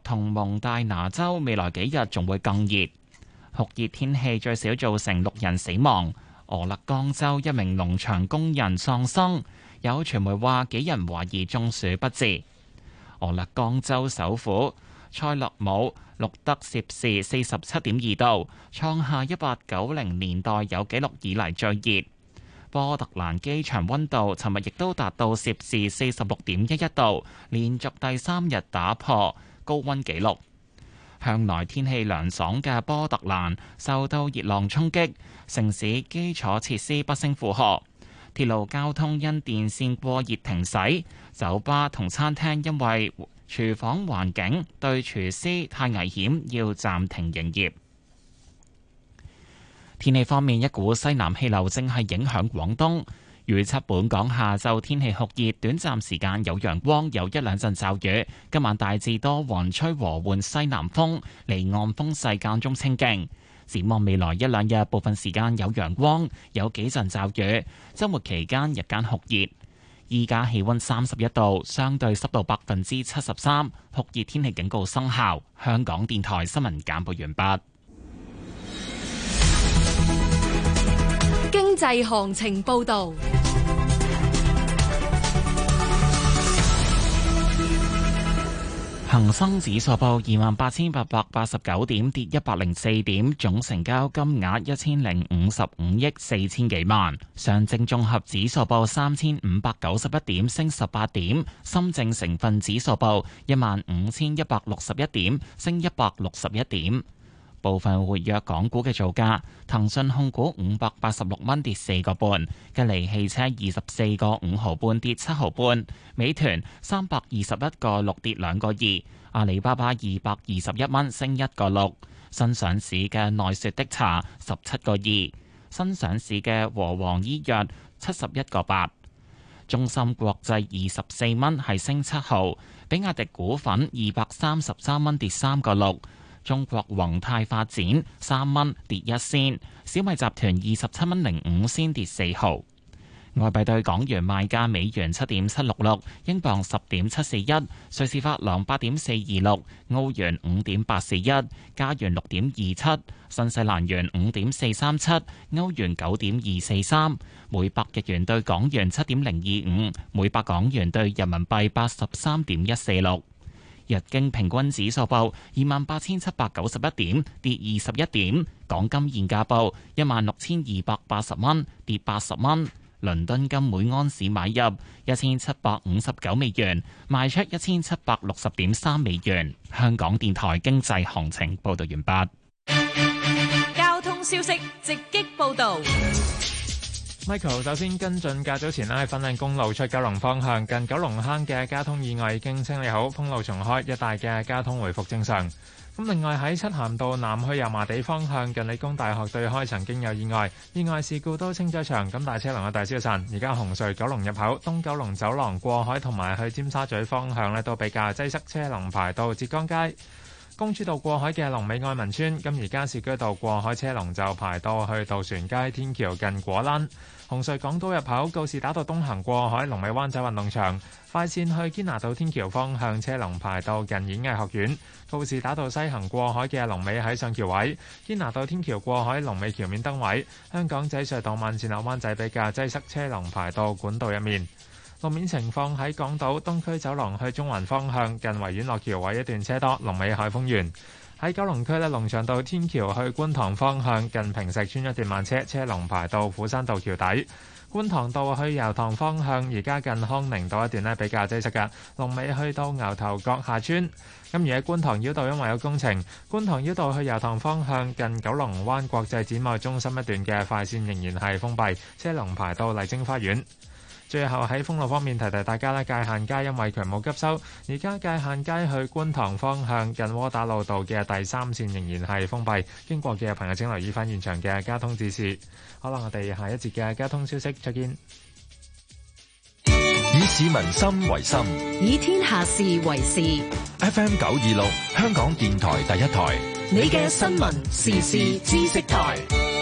同蒙大拿州未來幾日仲會更熱。酷熱天氣最少造成6人死亡。俄勒岡州一名農場工人喪生，有傳媒話幾人懷疑中暑不治。俄勒岡州首府塞勒姆錄得攝氏47.2度，創下1890年代有紀錄以嚟最熱。波特蘭機場溫度尋日亦都達到攝氏46.11度，連續第3日打破高溫紀錄。向來天氣涼爽嘅波特蘭受到熱浪衝擊，城市基礎設施不勝負荷，鐵路交通因電線過熱停駛，酒吧同餐廳因為廚房環境對廚師太危險，要暫停營業。天氣方面，一股西南氣流正係影響廣東，預測本港下晝天氣酷熱，短暫時間有陽光，有一兩陣驟雨。今晚大致多雲，吹和緩西南風，離岸風勢間中清勁。展望未來一兩日，部分時間有陽光，有幾陣驟雨。週末期間日間酷熱。依家氣溫31度，相對濕度73%，酷熱天氣警告生效。香港電台新聞簡報完畢。 經濟行情報道。 恒生指數報28,889點，跌104點，總成交金額1055億4千幾萬。上證綜合指數報3591點，升18點。深證成分指數報15,161點，升161點。部分活躍港股嘅造價：騰訊控股586蚊跌4個半，吉利汽車24個5毫半跌7毫半，美團321個6跌2個2，阿里巴巴221蚊升1個6，新上市嘅奈雪的茶17個2，新上市嘅和黃醫藥71個8，中芯國際24蚊係升7毫，比亞迪股份233蚊跌3個6。中國宏泰發展3蚊跌1仙，小米集團27蚊05仙跌4毫。外幣對港元賣價：美元7.766，英鎊10.741，瑞士法郎8.426，澳元5.841，加元6.27，新西蘭元5.437，歐元9.243，每百日元對港元7.025，每百港元對人民幣83.146。日經平均指數報28,791點，跌21點。港金現價報16,280蚊，跌80蚊。倫敦金每安士買入1759美元，賣出1760.3美元。香港電台經濟行情報道完畢。 交通消息直擊報道。 Michael 首先跟進，較早前喺粉嶺公路出九龍方向近九龍坑嘅交通意外已經清理好，封路重開，一帶嘅交通回復正常。咁另外喺漆咸道南去油麻地方向近理工大學對開曾經有意外，意外事故都清咗場，咁大車龍嘅大消散。而家紅隧九龍入口、東九龍走廊過海同埋去尖沙咀方向呢都比較擠塞，車龍排到浙江街。公主道過海嘅龍尾愛民村，咁而加士居道過海車龍就排到去渡船街天橋近果欄。紅隧港島入口告士打道東行過海龍尾灣仔運動場，快線去堅拿道天橋方向車龍排到近演藝學院。告士打道西行過海嘅龍尾喺上橋位，堅拿道天橋過海龍尾橋面燈位。香港仔隧道慢線落灣仔比較擠塞，車龍排到管道入面。路面情況喺港島東區走廊去中環方向近維園落橋位一段車多，龍尾海豐園。喺九龍區呢，龍翔道天橋去觀塘方向近坪石邨一段慢車，車龍排到斧山道橋底。觀塘道去油塘方向而家近康寧道一段呢比較擠塞嘅，龍尾去到牛頭角下村。咁而喺觀塘繞道因為有工程，觀塘繞道去油塘方向近九龍灣國際展貿中心一段嘅快線仍然係封閉，車龍排到麗晶花園。最後喺封路方面提提大家咧，界限街因為渠務急修，而家界限街去觀塘方向近窩打老道嘅第3線仍然係封閉，經過嘅朋友請留意翻現場嘅交通指示。好啦，我哋下一節嘅交通消息再見。 以市民心為心， 以天下事為事。 FM 926香港電台第一台， 你嘅新聞時事知識台。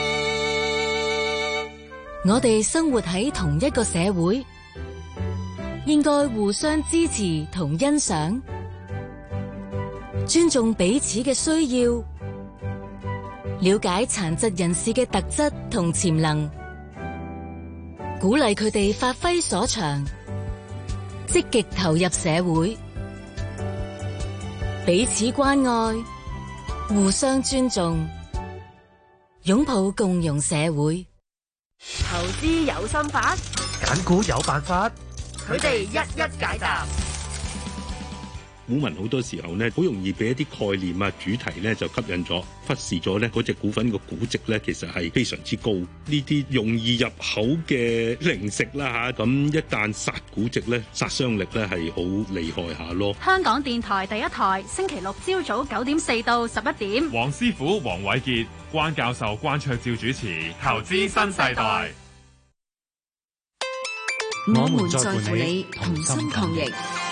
我哋生活喺同一個社會，應該互相支持同欣賞。 尊重彼此嘅需要，了解殘疾人士嘅特質同潛能，鼓勵佢哋發揮所長，積極投入社會，彼此關愛，互相尊重，擁抱共融社會。 投資有心法， 揀股有辦法， 佢哋一一解答。 股民好多時候呢，好容易俾一啲概念啊、主題呢就吸引咗，忽視咗呢嗰隻股份個估值呢，其實係非常之高。呢啲容易入口嘅零食啦嚇，咁一旦殺估值呢，殺傷力呢係好厲害下咯。 香港電台第一台，星期六朝早9:04到11點， 黃師傅、黃偉傑、關教授、關卓照主持《投資新世代》。 我們在乎你，同心抗疫。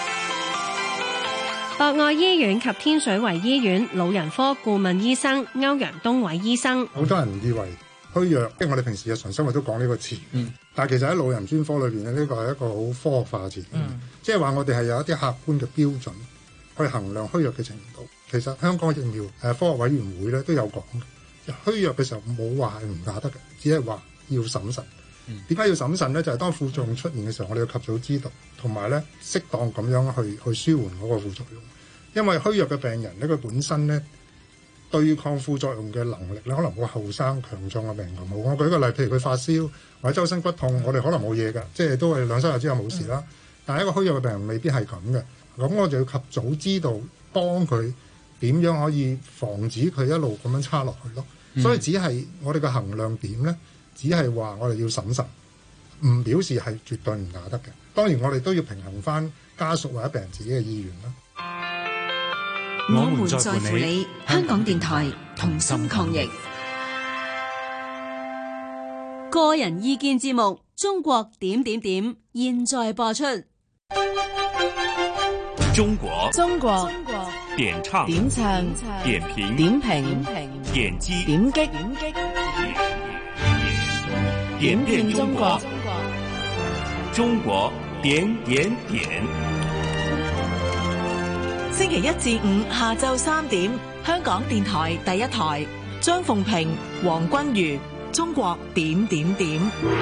博愛醫院及天水圍醫院老人科顧問醫生歐陽東偉醫生， 好多人以為虛弱，即係我哋平時日常生活都講呢個詞，但係其實喺老人專科裏邊咧，呢個係一個好科學化嘅詞，即係話我哋係有一啲客觀嘅標準去衡量虛弱嘅程度。其實香港疫苗科學委員會咧都有講嘅，虛弱嘅時候冇話係唔打得嘅，只係話要審慎。點解要審慎咧？就係當副作用出現嘅時候，我哋要及早知道，同埋咧適當咁樣去舒緩嗰個副作用。因為虛弱嘅病人咧，佢本身咧對抗副作用嘅能力咧，可能冇後生強壯嘅病人咁好。我舉個例，譬如佢發燒或者周身骨痛，我哋可能冇嘢㗎，即係都係2-3日之後冇事啦。但係一個虛弱嘅病人未必係咁嘅，咁我就要及早知道，幫佢點樣可以防止佢一路咁樣差落去咯。所以只係我哋嘅衡量點咧，只係話我哋要審慎，唔表示係絕對唔打得嘅。當然我哋都要平衡翻家屬或者病人自己嘅意願啦。 我們在乎你，香港電台同心抗疫。 個人意見節目《中國點點點》現在播出。 中國點唱點評點擊點遍中國，中國點。 星期1至5下晝3點，香港電台第一台，張鳳平、黃君如，中國點點點。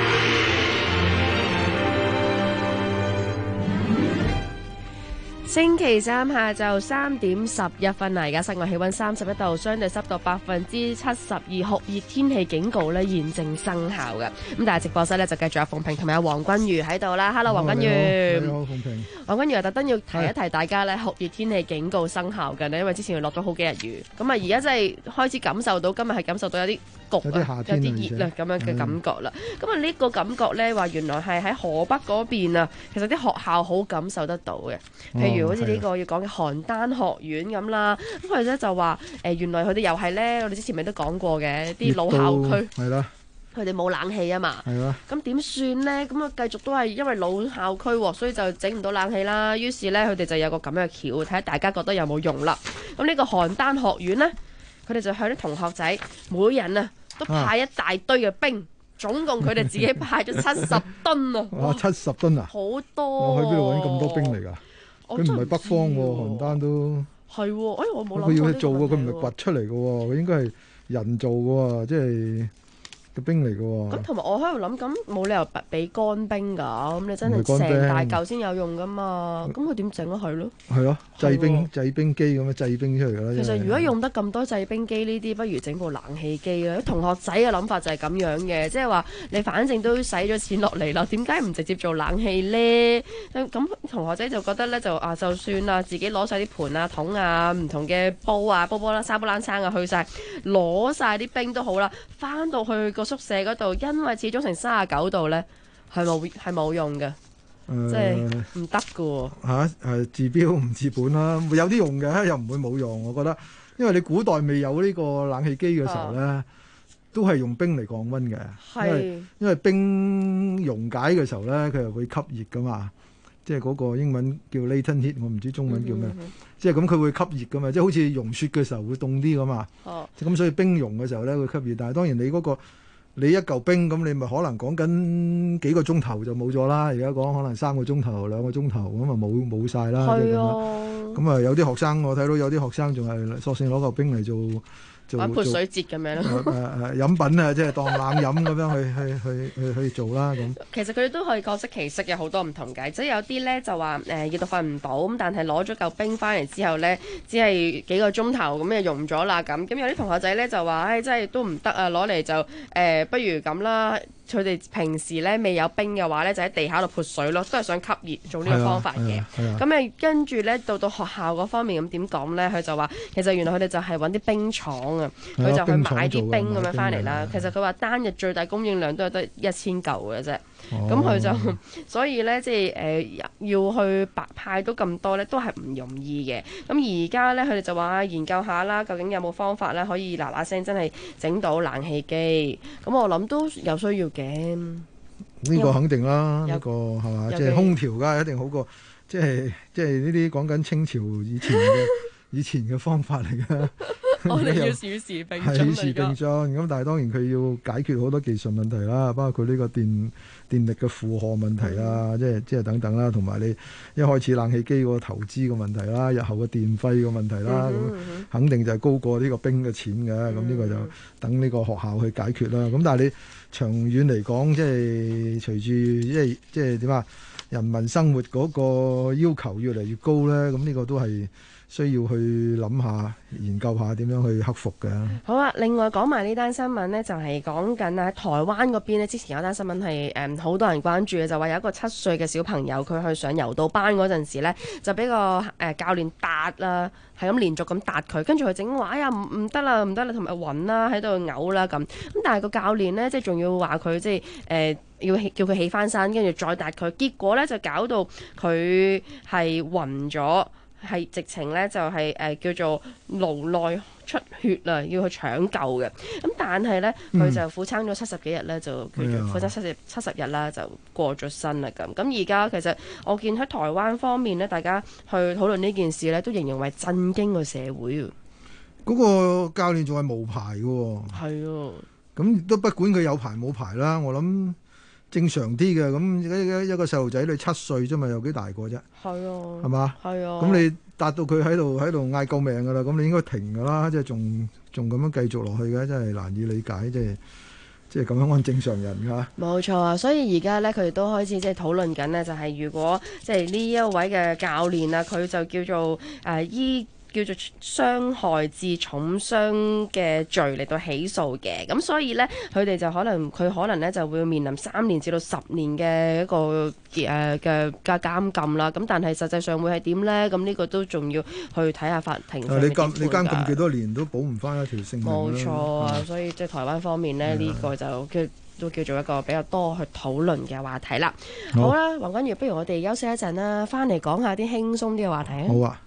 星期三下晝3點11分嚟㗎，室外氣溫31度，相對濕度72%，酷熱天氣警告咧現正生效嘅。咁但係直播室咧就繼續有鳳平同埋有黃君如喺度啦。Hello， 黃君如。 你好，鳳平。 黃君如又特登要提一提大家咧，酷熱天氣警告生效嘅咧，因為之前落咗好幾日雨，咁啊而家真係開始感受到，今日係感受到有啲焗啊，有啲熱啦咁樣嘅感覺啦。咁啊呢個感覺咧話原來係喺河北嗰邊啊，其實啲學校好感受得到嘅，譬如好似呢個要講嘅邯鄲學院咁啦，咁佢咧就話原來佢哋又係咧，我哋之前咪都講過嘅，啲老校區係啦， 佢哋冇冷氣啊嘛，係啦，咁點算咧？咁啊繼續都係因為老校區喎，所以就整唔到冷氣啦。於是咧佢哋就有個咁樣嘅橋，睇下大家覺得有冇用啦。咁呢個邯鄲學院咧，佢哋就向啲同學仔每人啊都派一大堆嘅冰。總共佢哋自己派咗70噸啊！ 哇，70噸啊！ 好多！ 我去邊度揾咁多冰嚟㗎？佢唔係北方喎，邯鄲都係喎。我冇諗過。 佢要去做喎，佢唔係掘出嚟嘅喎，佢應該係人造嘅喎，即係個冰嚟嘅喎。咁同埋我喺度諗，咁冇理由俾乾冰㗎，咁你真係成大嚿先有用㗎嘛？咁佢點整啊？係咯。係咯，製冰機咁樣製冰出嚟㗎啦。其實如果用得咁多製冰機呢啲，不如整部冷氣機啦。同學仔嘅諗法就係咁樣嘅，即係話你反正都使咗錢落嚟啦，點解唔直接做冷氣咧？咁同學仔就覺得咧就算啦，自己攞晒啲盤啊、桶啊、唔同嘅煲啊、煲啦、沙煲冷餐啊，去晒攞晒啲冰都好啦，翻到去個宿舍嗰度，因為始終成39度咧，係冇用嘅，即係唔得㗎喎。 係治標唔治本啦，有啲用嘅，又唔會冇用。我覺得，因為你古代未有呢個冷氣機嘅時候咧，都係用冰嚟降溫嘅。因為冰溶解嘅時候咧，佢又會吸熱㗎嘛。即係嗰個英文叫 latent heat， 我唔知中文叫咩。即係咁佢會吸熱㗎嘛，即係好似融雪嘅時候會凍啲㗎嘛。咁所以冰溶嘅時候咧會吸熱，但係當然你嗰個你一嚿冰咁，你咪可能講緊幾個鐘頭就冇咗啦。而家講可能3個鐘頭、2個鐘頭咁啊冇晒啦。 係啊， 咁啊有啲學生我睇到有啲學生仲係索性攞嚿冰嚟做玩潑水節咁樣咯。 飲品啊，即係當冷飲咁樣去做啦咁。 其實佢哋都可以各適其適，有好多唔同嘅。即係有啲咧就話熱到瞓唔到，咁但係攞咗嚿冰翻嚟之後咧，只係幾個鐘頭咁就溶咗啦咁。咁有啲同學仔咧就話，真係都唔得啊，攞嚟就不如咁啦。佢哋平時咧未有冰嘅話咧，就喺地下度潑水咯，都係想吸熱做呢個方法嘅。咁跟住咧到學校嗰方面咁點講咧？佢就話其實原來佢哋就係揾啲冰廠啊，佢就去買啲冰咁樣翻嚟啦。其實佢話單日最大供應量都係得1000嚿嘅啫。咁佢就所以咧即係要去派到咁多咧，都係唔容易嘅。咁而家咧佢哋就話研究下啦，究竟有冇方法咧可以嗱嗱聲真係整到冷氣機？咁我諗都有需要嘅。 呢個肯定啦，呢個係嘛？即係空調梗係一定好過，即係呢啲講緊清朝以前嘅方法嚟嘅。 我哋要與時並進， 與時並進。咁但係當然佢要解決好多技術問題啦，包括呢個電力嘅負荷問題啦，即係等等啦，同埋你一開始冷氣機個投資個問題啦，日後嘅電費個問題啦，咁肯定就係高過呢個冰嘅錢嘅。咁呢個就等呢個學校去解決啦。咁但係你長遠嚟講，即係隨住即係點啊？人民生活嗰個要求越嚟越高咧，咁呢個都係需要去諗下、研究下點樣去克服嘅。 好啊，另外講埋呢單新聞呢，就係講緊喺台灣嗰邊呢，之前有單新聞係好多人關注嘅，就話有一個7歲嘅小朋友，佢去上柔道班嗰陣時呢，就俾個教練打啦，係咁連續咁打佢，跟住佢整話哎呀唔得啦，唔得啦，同埋暈啦，喺度嘔啦咁。咁但係個教練呢，即係仲要話佢即係要叫佢起翻身，跟住再打佢，結果呢，就搞到佢係暈咗。係直情咧就係叫做顱內出血啦，要去搶救嘅。咁但係咧佢就苦撐咗70幾日咧，就叫做苦撐70日啦，就過咗身啦咁。咁而家其實我見喺台灣方面咧，大家去討論呢件事咧，都形容為震驚個社會啊。 嗰個教練仲係無牌嘅喎。係啊。咁都不管佢有牌冇牌啦，我諗。正常啲嘅，咁一個細路仔你7歲啫嘛，有幾大個啫？係啊，係嘛？係啊。咁你達到佢喺度嗌救命㗎啦，咁你應該停㗎啦，即係仲咁樣繼續落去嘅，真係難以理解，即係咁樣按正常人㗎。冇錯啊，所以而家咧佢哋都開始即係討論緊呢，就係如果即係呢一位嘅教練啊，佢就叫做叫做傷害致重傷嘅罪嚟到起訴嘅，咁所以呢，佢可能呢就會面臨3年至到10年嘅一個嘅監禁啦。咁但係實際上會係點呢？咁呢個都仲要去睇下法庭。你監禁幾多年都保唔翻一條性命。 冇錯啊，所以即係台灣方面呢，呢個就都叫做一個比較多去討論嘅話題啦。好啦，黃君如，不如我哋休息一陣啦，翻嚟講下啲輕鬆啲嘅話題啊。 好啊。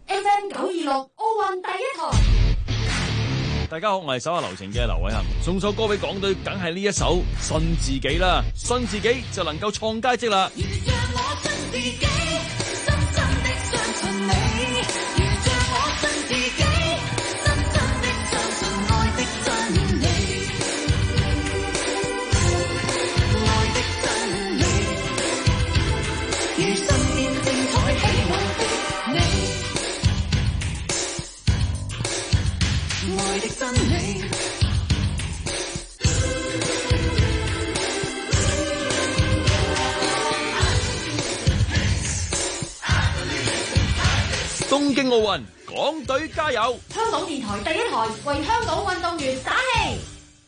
FM 926奧運第一台， 大家好，我係手下留情嘅劉偉恒，送首歌俾港隊，梗係呢一首《信自己》啦，信自己就能夠創佳績啦。東京奧運，港隊加油！ 香港電台第一台為香港運動員打氣。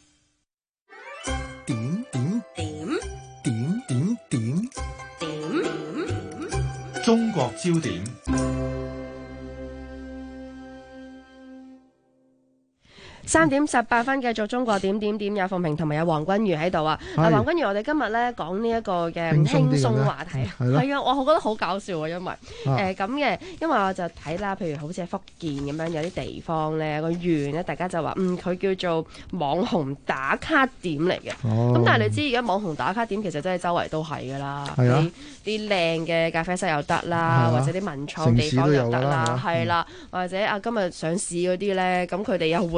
點， 中國焦點。 3點18分，繼續中國點，有鳳平同埋有黃君如喺度啊！黃君如，我哋今日咧講呢一個嘅輕鬆話題，係啊，我覺得好搞笑啊，因為咁嘅，因為我就睇啦，譬如好似喺福建咁樣有啲地方咧，個縣咧，大家就話佢叫做網紅打卡點嚟嘅。咁但係你知而家網紅打卡點其實真係周圍都係噶啦，啲靚嘅咖啡室又得啦，或者啲文創地方又得啦，係啦，或者今日上市嗰啲咧，咁佢哋又會去飲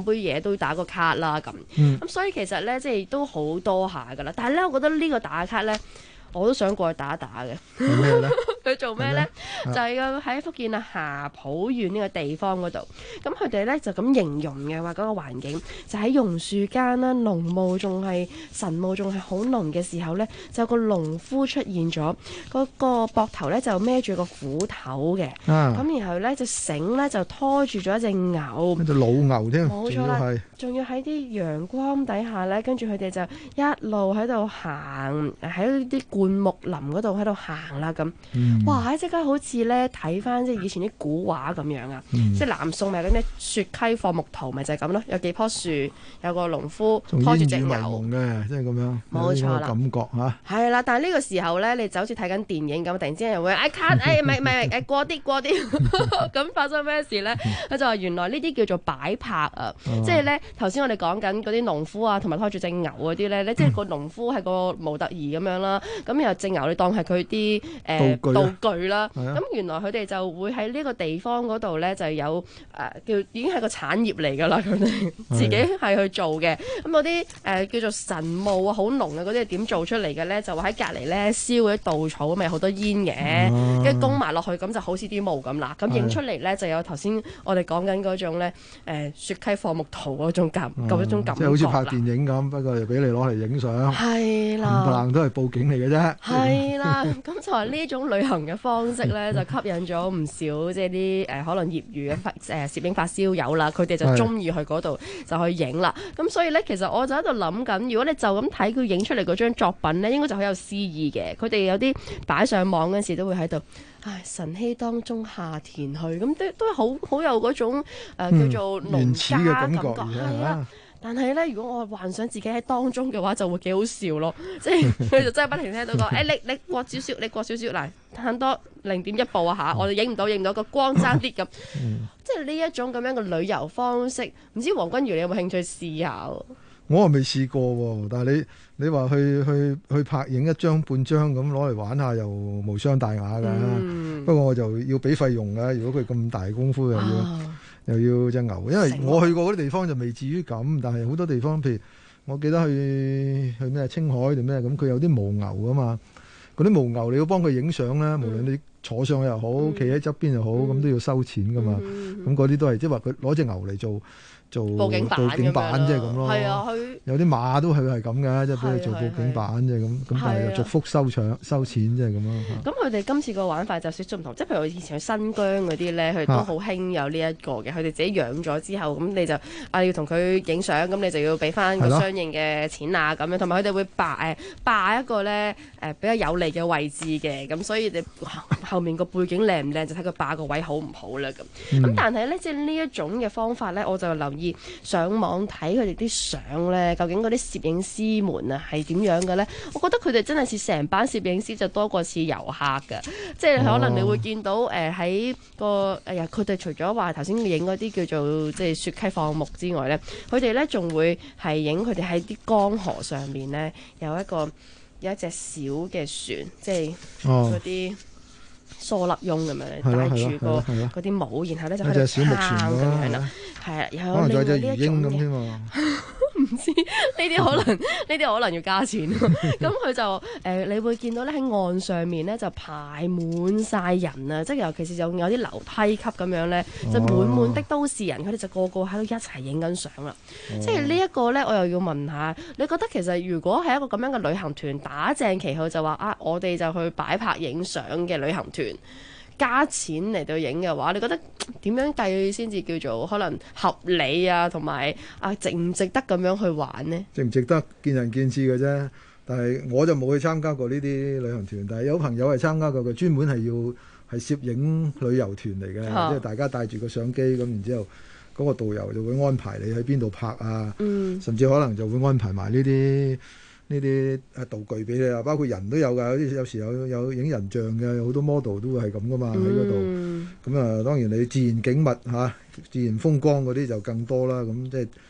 飲杯嘢都打個卡啦咁。咁所以其實咧即係都好多下㗎啦。但係咧，我覺得呢個打卡咧，我都想過去打一打嘅。佢做咩咧？就係喺福建啊霞浦縣呢個地方嗰度。咁佢哋咧就咁形容嘅話，嗰個環境就喺榕樹間啦，濃霧仲係晨霧仲係好濃嘅時候咧，就有個農夫出現咗，嗰個膊頭咧就孭住個斧頭嘅。咁然後咧隻繩咧就拖住咗一隻牛， 隻老牛添， 冇錯啦，仲要喺啲陽光底下咧，跟住佢哋就一路喺度行喺啲灌木林嗰度喺度行啦咁。哇！即刻好似咧睇翻即係以前啲古畫咁樣啊！即係南宋咪嗰啲雪溪放牧圖咪就係咁咯，有幾棵樹，有個農夫拖住隻牛嘅，即係咁樣。 冇錯啦， 感覺嚇。 係啦，但係呢個時候咧，你就好似睇緊電影咁，突然之間又會cut，唔係過啲咁發生咩事咧？佢就話原來呢啲叫做擺拍啊，即係咧頭先我哋講緊嗰啲農夫啊，同埋拖住隻牛嗰啲咧，即係個農夫係個模特兒咁樣啦，咁然後隻牛你當係佢啲道具啦，咁原來佢哋就會喺呢個地方嗰度咧就有叫已經係個產業嚟㗎啦，佢哋自己係去做嘅。咁嗰啲叫做晨霧啊，好濃嘅嗰啲係點做出嚟嘅咧？就話喺隔離咧燒嗰啲稻草，咪好多煙嘅，跟住供埋落去，咁就好似啲霧咁啦。咁影出嚟咧就有頭先我哋講緊嗰種咧雪溪放牧圖嗰種感覺啦。 即係好似拍電影咁，不過又俾你攞嚟影相。係啦，冚唪唥都係佈景嚟嘅啫。 係啦，咁就係呢種旅行嘅方式咧，就吸引咗唔少即係啲可能業餘嘅攝影發燒友啦，佢哋就中意去嗰度就去影啦。咁所以咧，其實我就喺度諗緊，如果你就咁睇佢影出嚟嗰張作品咧，應該就好有詩意嘅。佢哋有啲擺上網嗰陣時都會喺度，晨曦當中下田去，咁都好有嗰種叫做農家嘅感覺，係啊。但係咧，如果我幻想自己喺當中嘅話，就會幾好笑咯。即係佢就真係不停聽到講，你過少少，你過少少，嗱，慳多0.1步啊嚇！我哋影唔到個光爭啲咁。即係呢一種咁樣嘅旅遊方式，唔知黃君如你有冇興趣試下？ 我又未試過喎，但係你話去拍影一張半張咁攞嚟玩下又無傷大雅㗎。不過我就要俾費用㗎。如果佢咁大功夫又要隻牛，因為我去過嗰啲地方就未至於咁，但係好多地方，譬如我記得去咩青海定咩咁，佢有啲犛牛㗎嘛。嗰啲犛牛你要幫佢影相咧，無論你坐上去又好，企喺側邊又好，咁都要收錢㗎嘛。咁嗰啲都係即係話佢攞隻牛嚟做佈景板即係咁咯。係啊，有啲馬都係咁嘅，即係俾佢做佈景板即係咁。咁但係又逐幅收錢即係咁咯。 咁佢哋今次個玩法就少少唔同，即係譬如以前去新疆嗰啲咧，佢哋都好興有呢一個嘅。佢哋自己養咗之後，咁你就要同佢影相，咁你就要俾翻個相應嘅錢啊咁樣。同埋佢哋會霸一個咧比較有利嘅位置嘅，咁所以你後面個背景靚唔靚就睇佢霸個位好唔好啦咁。咁但係咧，即係呢一種嘅方法咧，我就留意上網睇佢哋啲相咧，究竟嗰啲攝影師們啊係點樣嘅咧？我覺得佢哋真係似成班攝影師就多過似遊客㗎，即係可能你會見到喺佢哋除咗話頭先影嗰啲叫做即係雪溪放牧之外咧，佢哋咧仲會係影佢哋喺啲江河上面咧有一隻小嘅船，即係嗰啲疏粒翁咁樣帶住嗰啲帽，然後咧就喺度小木船咁樣啦，係啊，有另外呢一種嘅。唔知呢啲可能要加錢。咁佢就你會見到咧喺岸上面咧就排滿晒人啊！即係尤其是有啲樓梯級咁樣咧，就滿的都市人，佢哋就個個喺度一齊影緊相啦。即係呢一個咧，我又要問下，你覺得其實如果係一個咁樣嘅旅行團打正旗號就話我哋就去擺拍影相嘅旅行團，加錢嚟到影嘅話，你覺得點樣計先至叫做可能合理啊？同埋值唔值得咁樣去玩呢？ 值唔值得見仁見智嘅啫。但係我就冇去參加過呢啲旅行團，但係有朋友係參加過嘅，專門係攝影旅遊團嚟嘅，即係大家帶住個相機咁，然之後嗰個導遊就會安排你喺邊度拍啊，甚至可能就會安排埋呢啲道具俾你啊，包括人都有㗎，有時有影人像嘅，有好多 model 都會係咁噶嘛喺嗰度。咁當然你自然景物自然風光嗰啲就更多啦。咁即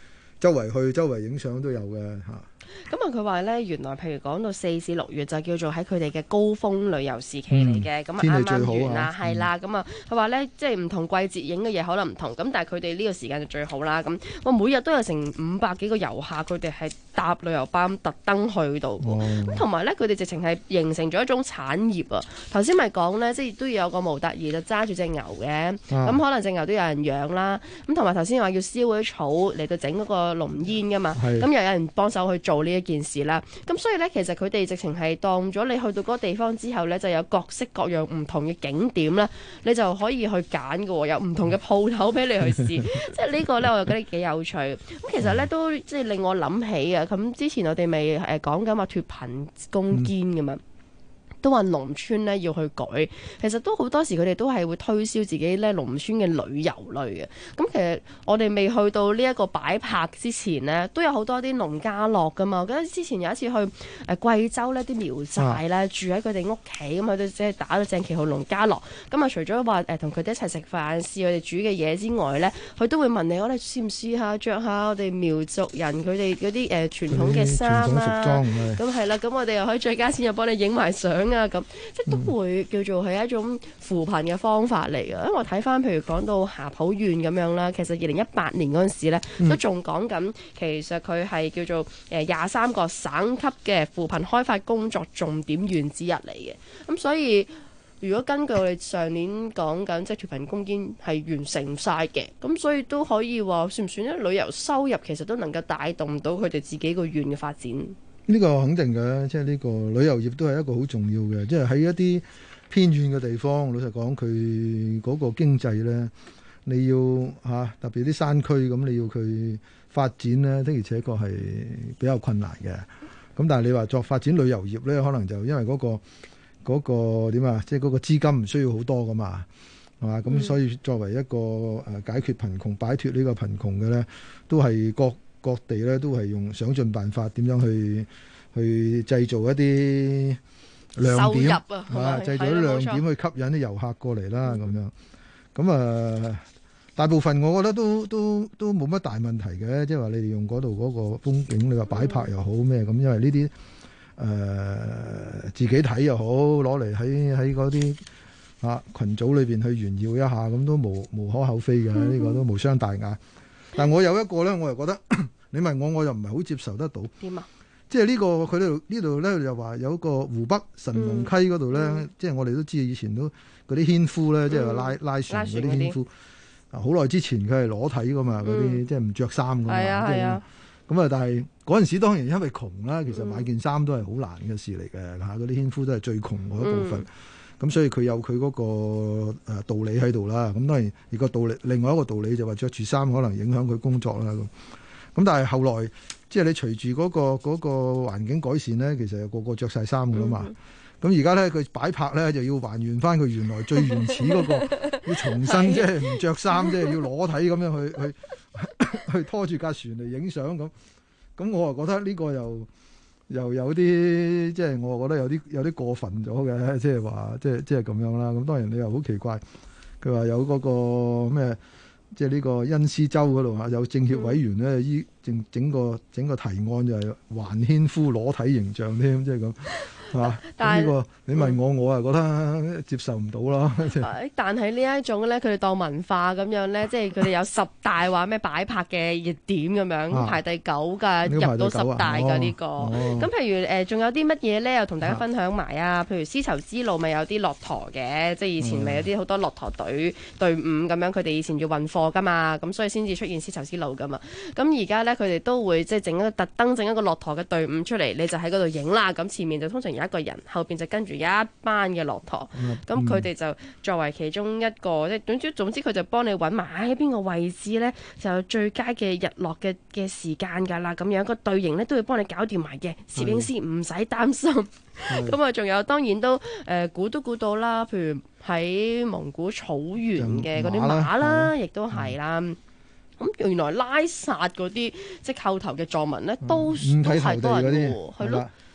周圍去周圍影相都有嘅嚇。 咁啊，佢話咧，原來譬如講到4至6月就叫做喺佢哋嘅高峰旅遊時期嚟嘅，咁啱啱完啦，係啦，咁啊，佢話咧，即係唔同季節影嘅嘢可能唔同，咁但係佢哋呢個時間就最好啦。咁我每日都有成500幾個遊客，佢哋係搭旅遊巴特登去到嘅，咁同埋咧，佢哋直情係形成咗一種產業啊。頭先咪講咧，即係都要有個模特兒就揸住隻牛嘅，咁可能隻牛都有人養啦。咁同埋頭先話要燒嗰啲草嚟到整嗰個濃煙噶嘛，咁又有人幫手去做呢一件事啦，咁所以咧，其實佢哋直情係當咗你去到嗰個地方之後咧，就有各式各樣唔同嘅景點啦，你就可以去揀嘅喎，有唔同嘅鋪頭俾你去試，即係呢個咧，我又覺得幾有趣。咁其實咧都即係令我諗起啊，咁之前我哋咪講緊話脫貧攻堅嘅嘛。都話農村咧要去改，其實都好多時佢哋都係會推銷自己咧農村嘅旅遊類嘅。咁其實我哋未去到呢一個擺拍之前呢，都有好多啲農家樂噶嘛。我記得之前有一次去貴州呢啲苗寨咧住喺佢哋屋企，咁佢哋即係打咗正旗號農家樂。咁啊除咗話同佢哋一齊食飯試佢哋煮嘅嘢之外咧，佢都會問你我哋試唔試下着下我哋苗族人佢哋嗰啲傳統嘅衫啊。咁係啦，咁我哋又可以再加錢又幫你影埋相。咁即係都會叫做係一種扶貧嘅方法嚟嘅，因為我睇翻譬如講到霞浦縣咁樣啦，其實2018年嗰陣時咧都仲講緊，其實佢係叫做23個省級嘅扶貧開發工作重點縣之一嚟嘅。咁所以如果根據我哋上年講緊即係脫貧攻堅係完成晒嘅，咁所以都可以話算唔算咧？旅遊收入其實都能夠帶動到佢哋自己個縣嘅發展。 呢個肯定嘅，即係呢個旅遊業都係一個好重要嘅，即係喺一啲偏遠嘅地方，老實講佢嗰個經濟咧，你要特別啲山區咁，你要佢發展咧，的而且確係比較困難嘅。咁但係你話作發展旅遊業咧，可能就因為嗰個點啊，即係嗰個資金唔需要好多噶嘛，係嘛？咁所以作為一個解決貧窮、擺脫呢個貧窮嘅咧，都係各地咧都係用想盡辦法點樣去製造一啲亮點，製造啲亮點去吸引啲遊客過嚟啦咁樣。咁大部分我覺得都冇乜大問題嘅，即係話你哋用嗰度嗰個風景，你話擺拍又好咩咁，因為呢啲自己睇又好，攞嚟喺嗰啲群組裏邊去炫耀一下，咁都無可厚非嘅，呢個都無傷大雅。但我有一個咧，我又覺得你問我又唔係好接受得到。點啊？即係呢個佢呢度咧就話有個湖北神農溪嗰度咧，即係我哋都知以前都嗰啲纖夫咧，即係拉船嗰啲纖夫。好耐之前佢係裸體噶嘛，嗰啲即係唔着衫噶嘛。係啊。咁但係嗰陣時當然因為窮啦，其實買件衫都係好難嘅事嚟嘅嚇。嗰啲纖夫都係最窮嗰一部分。咁所以佢有佢嗰個道理喺度啦。咁當然而個道理，另外一個道理就話着住衫可能影響佢工作啦。咁但係後來即係你隨住嗰個環境改善咧，其實個個着晒衫噶啦嘛。咁而家咧佢擺拍咧就要還原翻佢原來最原始嗰個，要重新即係唔着衫，即係要裸體咁樣去拖住架船嚟影相咁。咁我啊覺得呢個又有啲即係我覺得有啲過分咗嘅，即係話即係咁樣啦。咁當然你又好奇怪，佢話有嗰個咩，即係呢個恩施州嗰度有政協委員咧，整個提案就係還纖夫裸體形象添，即係咁。但係呢個你問我啊覺得接受唔到啦。 但係呢一種咧，佢哋當文化咁樣咧，即係佢哋有10大話咩擺拍嘅熱點咁樣，排第9㗎，入到10大㗎呢個。咁譬如仲有啲乜嘢咧？又同大家分享埋啊。譬如絲綢之路咪有啲駱駝嘅，即係以前咪有啲好多駱駝隊伍咁樣，佢哋以前要運貨㗎嘛，咁所以先至出現絲綢之路㗎嘛。咁而家咧佢哋都會即係特登整一個駱駝嘅隊伍出嚟，你就喺嗰度影啦。咁前面就通常有一個人，後邊就跟住一班嘅駱駝，咁佢哋就作為其中一個，即係總之佢就幫你揾埋喺邊個位置咧，就有最佳嘅日落嘅時間㗎啦。咁樣個隊形咧都會幫你搞掂埋嘅，攝影師唔使擔心。咁啊，仲有當然都估到啦，譬如喺蒙古草原嘅嗰啲馬啦，亦都係啦。咁原來拉薩嗰啲即係叩頭嘅藏民咧，都係多人嘅喎，係咯。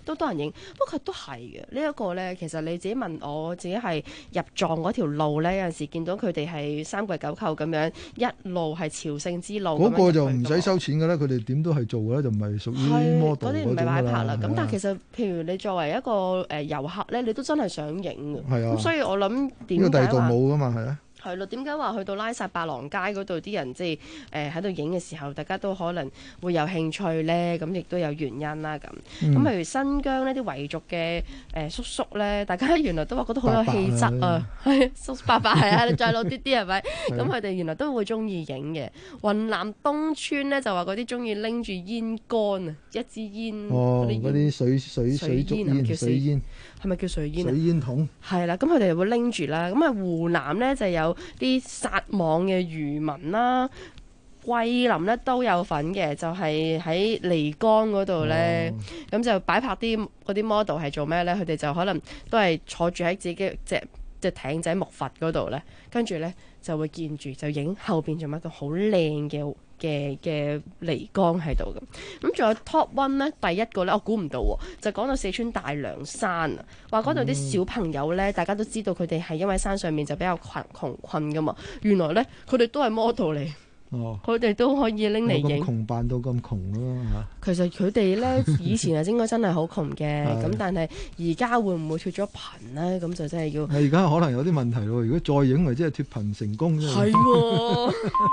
都多人影。不過都係嘅，呢一個咧，其實你自己問我自己係入藏嗰條路咧，有陣時見到佢哋係三跪九叩咁樣，一路係朝聖之路。 嗰個就唔使收錢㗎啦，佢哋點都係做㗎啦，就唔係屬於 model 嗰啲唔係擺拍啦。咁但係其實實，譬如你作為一個遊客咧，你都真係想影嘅。 係啊。 咁所以我諗點呢個第二解度冇㗎嘛，係啊。 係咯，點解話去到拉薩伯朗街嗰度啲人即係喺度影嘅時候，大家都可能會有興趣咧？咁亦都有原因啦。咁譬如新疆呢啲維族嘅叔叔咧，大家原來都話覺得好有氣質啊，係叔叔伯伯係啊，你再老啲啲係咪？咁佢哋原來都會中意影嘅。雲南東村咧就話嗰啲中意拎住煙桿啊，一支煙嗰啲水竹煙、水煙係咪叫水煙啊？ 水煙筒係啦，咁佢哋會拎住啦。咁啊，湖南咧就有啲撒網嘅漁民啦，桂林咧都有份嘅，就係喺漓江嗰度咧，咁就擺拍啲嗰啲 model 係做咩咧？佢哋就可能都係坐住喺自己隻艇仔木筏嗰度咧，跟住咧就會見住就影後邊仲有一個好靚嘅漓江喺度咁仲有 Top One 咧，第一個咧我估唔到喎，就講到四川大涼山啊，話嗰度啲小朋友咧，大家都知道佢哋係因為山上面就比較窮困噶嘛，原來咧佢哋都係 model 嚟，佢哋都可以拎嚟影。 窮扮到咁窮咯嚇！ 其實佢哋咧以前係應該真係好窮嘅，咁但係而家會唔會脫咗貧咧？咁就真係要。 而家可能有啲問題咯，如果再影咪即係脫貧成功啫。 係喎。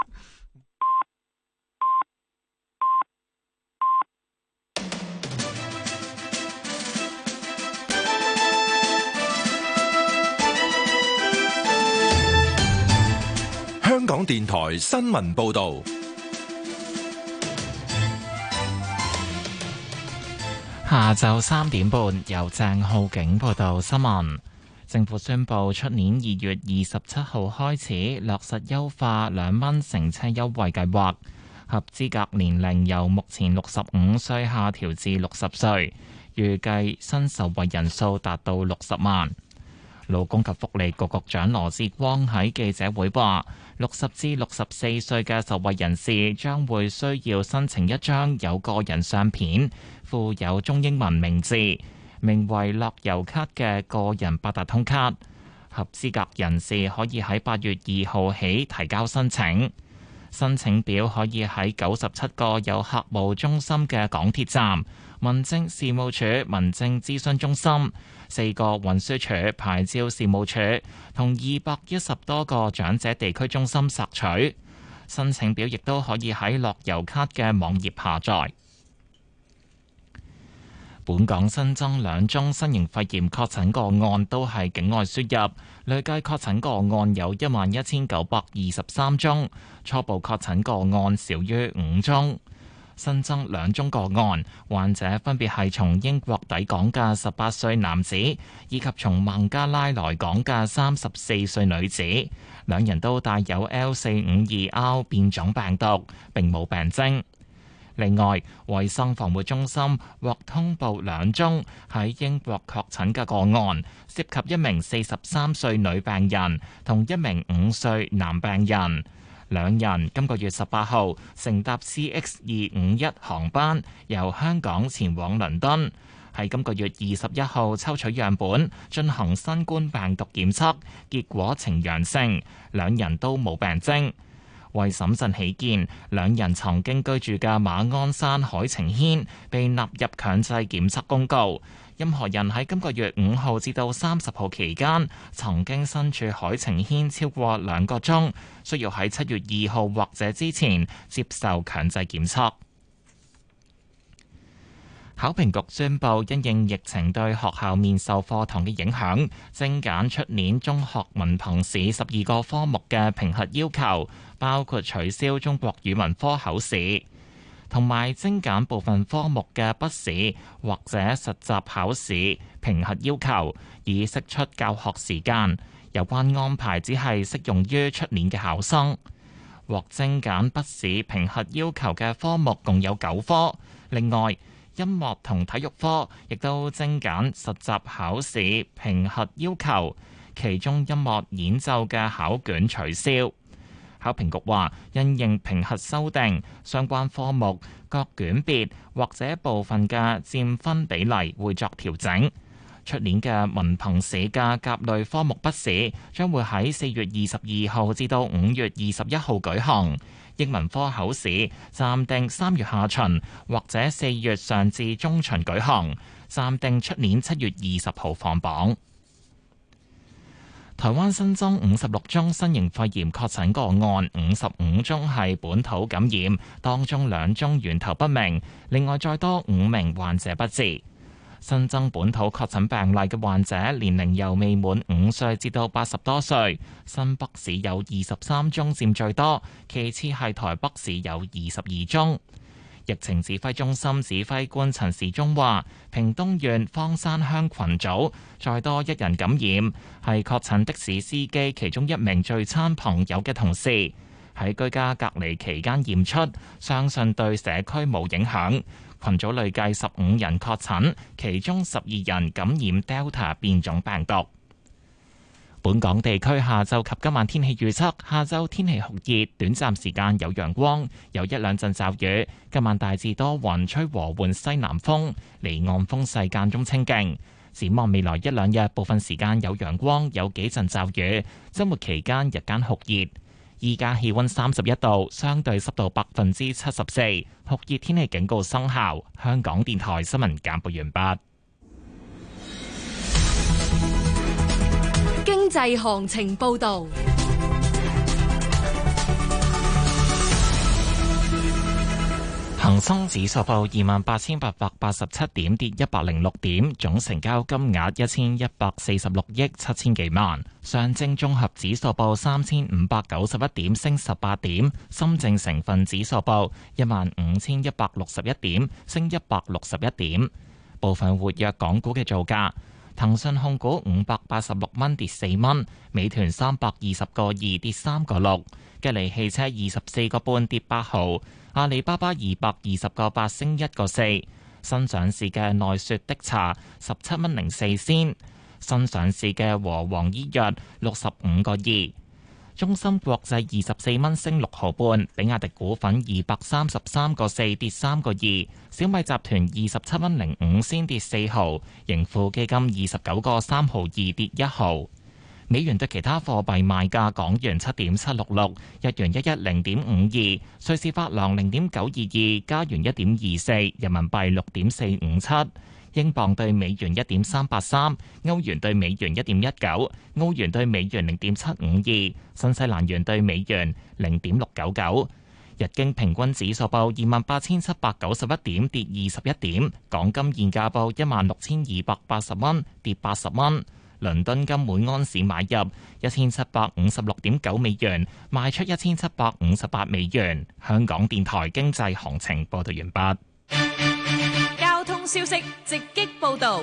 香港電台新聞報導， 下晝3點半由鄭浩景報道新聞。政府宣布，出年2月27號開始落實優化2蚊乘車優惠計劃，合資格年齡由目前65歲下調至60歲，預計新受惠人數達到60萬。勞工及福利局局長羅致光喺記者會話，60至64歲嘅受惠人士將會需要申請一張有個人相片、附有中英文名字、名為樂悠卡嘅個人八達通卡。合資格人士可以喺8月2號起提交申請。申請表可以喺97個有客務中心嘅港鐵站、民政事務處民政諮詢中心、4個運輸署牌照事務處同210多個長者地區中心索取。申請表亦都可以喺樂悠卡嘅網頁下載。本港新增2宗新型肺炎確診個案，都係境外輸入，累計確診個案有11,923宗，初步確診個案少於5宗。新增2宗個案，患者分別係從英國抵港嘅18歲男子，以及從孟加拉來港嘅34歲女子，2人都帶有 L452R 變種病毒，並冇病徵。另外，衛生防護中心獲通報2宗喺英國確診嘅個案，涉及一名43歲女病人同一名5歲男病人。2人今個月18號乘搭 CX251 航班由香港前往倫敦，喺今個月21號抽取樣本進行新冠病毒檢測，結果呈陽性，2人都冇病徵。為審慎起見，2人曾經居住嘅馬鞍山海晴軒被納入強制檢測公告。任何人喺今個月5號至到30號期間曾經身處海晴軒超過2個鐘，需要喺7月2號或者之前接受強制檢測。考評局宣布，因應疫情對學校面授課堂嘅影響，精簡出年中學文憑試12個科目嘅評核要求，包括取消中國語文科口試，同埋精簡部分科目嘅筆試或者實習考試評核要求，以釋出教學時間。有關安排只係適用於出年嘅考生。獲精簡筆試評核要求嘅科目共有9科，另外音樂同體育科亦都精簡實習考試評核要求，其中音樂演奏嘅考卷取消。 考評局話，因應評核修訂，相關科目各卷別或者部分嘅佔分比例會作調整。出年嘅文憑試嘅甲類科目筆試將會喺4月22號至到5月21號舉行。英文科口試暫定3月下旬或者4月上至中旬舉行，暫定出年7月20號放榜。台灣新增56宗新型肺炎確診個案，55宗係本土感染，當中2宗源頭不明，另外再多5名患者不治。新增本土確診病例嘅患者年齡由未滿5歲至到80多歲，新北市有23宗佔最多，其次係台北市有22宗。疫情指揮中心指揮官陳時中話，屏東縣芳山鄉群組再多1人感染，係確診的士司機其中1名聚餐朋友嘅同事，喺居家隔離期間驗出，相信對社區冇影響。群組累計15人確診，其中12人感染 Delta 變種病毒。本港地區下晝及今晚天氣預測：下晝天氣酷熱，短暫時間有陽光，有1兩陣驟雨。今晚大致多雲，吹和緩西南風，離岸風勢間中清勁。展望未來1兩日，部分時間有陽光，有幾陣驟雨。週末期間日間酷熱。依家氣溫31度，相對濕度74%，酷熱天氣警告生效。香港電台新聞簡報完畢。 經濟行情報道。 恒生指數報28,887點，跌106點，總成交金額1146億7千幾萬。上證綜合指數報3591點，升18點。深證成分指數報15,161點，升161點。部分活躍港股嘅造價：騰訊控股586蚊，跌4蚊；美團320個2，跌3個6；吉利汽車24個半，跌8毫。阿里巴巴220個8，升1個4。新上市嘅奈雪的茶17蚊04仙。新上市嘅和黃醫藥65個2。中芯國際24蚊，升6毫半。比亞迪股份233個4，跌3個2。小米集團27蚊05仙，跌4毫。盈富基金29個3毫2，跌1毫。美元對其他貨幣賣價：港元7.766，日元110.52，瑞士法郎0.922，加元1.24，人民幣6.457，英鎊對美元1.383，歐元對美元1.19，澳元對美元0.752，新西蘭元對美元0.699。日經平均指數報28,791點，跌21點。港金現價報16,280蚊，跌80蚊。倫敦金每安士買入1756.9美元，賣出1758美元。香港電台經濟行情報道完畢。 交通消息直擊報道。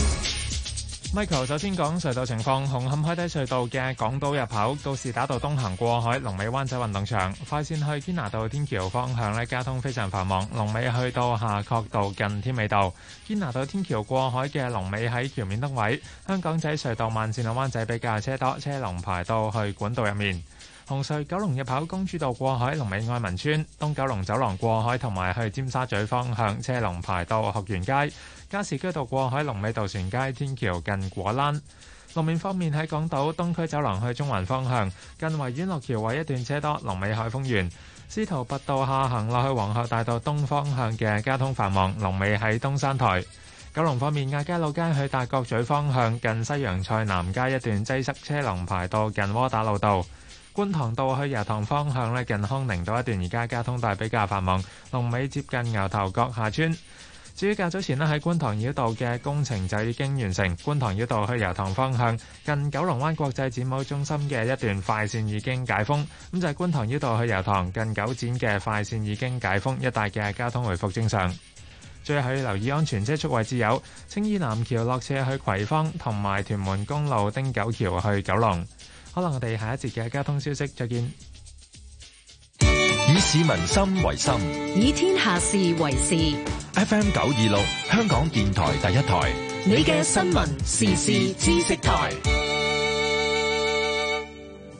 Michael 首先講隧道情況，紅磡海底隧道嘅港島入口告士打道東行過海，龍尾灣仔運動場快線去堅拿道天橋方向咧，交通非常繁忙，龍尾去到夏慤道近添美道。堅拿道天橋過海嘅龍尾喺橋面燈位。香港仔隧道慢線灣仔比較車多，車龍排到去管道入面。紅隧九龍入口公主道過海，龍尾愛民村；東九龍走廊過海同埋去尖沙咀方向，車龍排到學園街。加士居道過海，龍尾渡船街天橋近果欄。路面方面喺港島東區走廊去中環方向，近維園落橋位一段車多，龍尾海峰園。司徒拔道下行落去皇后大道東方向嘅交通繁忙，龍尾喺東山台。九龍方面，亞皆老街去大角咀方向，近西洋菜南街一段擠塞，車龍排到近窩打老道。觀塘道去油塘方向咧，近康寧道一段而家交通都係比較繁忙，龍尾接近牛頭角下村。至於較早前咧喺觀塘繞道嘅工程就已經完成，觀塘繞道去油塘方向近九龍灣國際展貿中心嘅一段快線已經解封，咁就係觀塘繞道去油塘近九展嘅快線已經解封，一帶嘅交通回復正常。最後要留意安全車速位置有青衣南橋落斜去葵芳，同埋屯門公路汀九橋去九龍。可能我哋下一節嘅交通消息再見。 以市民心為心， 以天下事為事。 FM 926，香港電台第一台， 你嘅新聞時事知識台。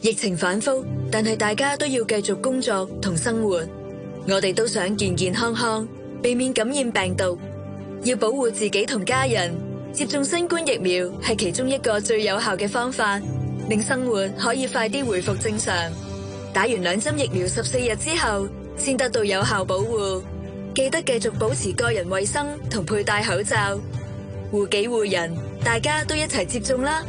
疫情反覆，但係大家都要繼續工作同生活。我哋都想健健康康，避免感染病毒。要保護自己同家人，接種新冠疫苗係其中一個最有效嘅方法，令生活可以快啲回復正常。打完2針疫苗14日之後，先得到有效保護。記得繼續保持個人衛生同佩戴口罩，護己護人，大家都一齊接種啦。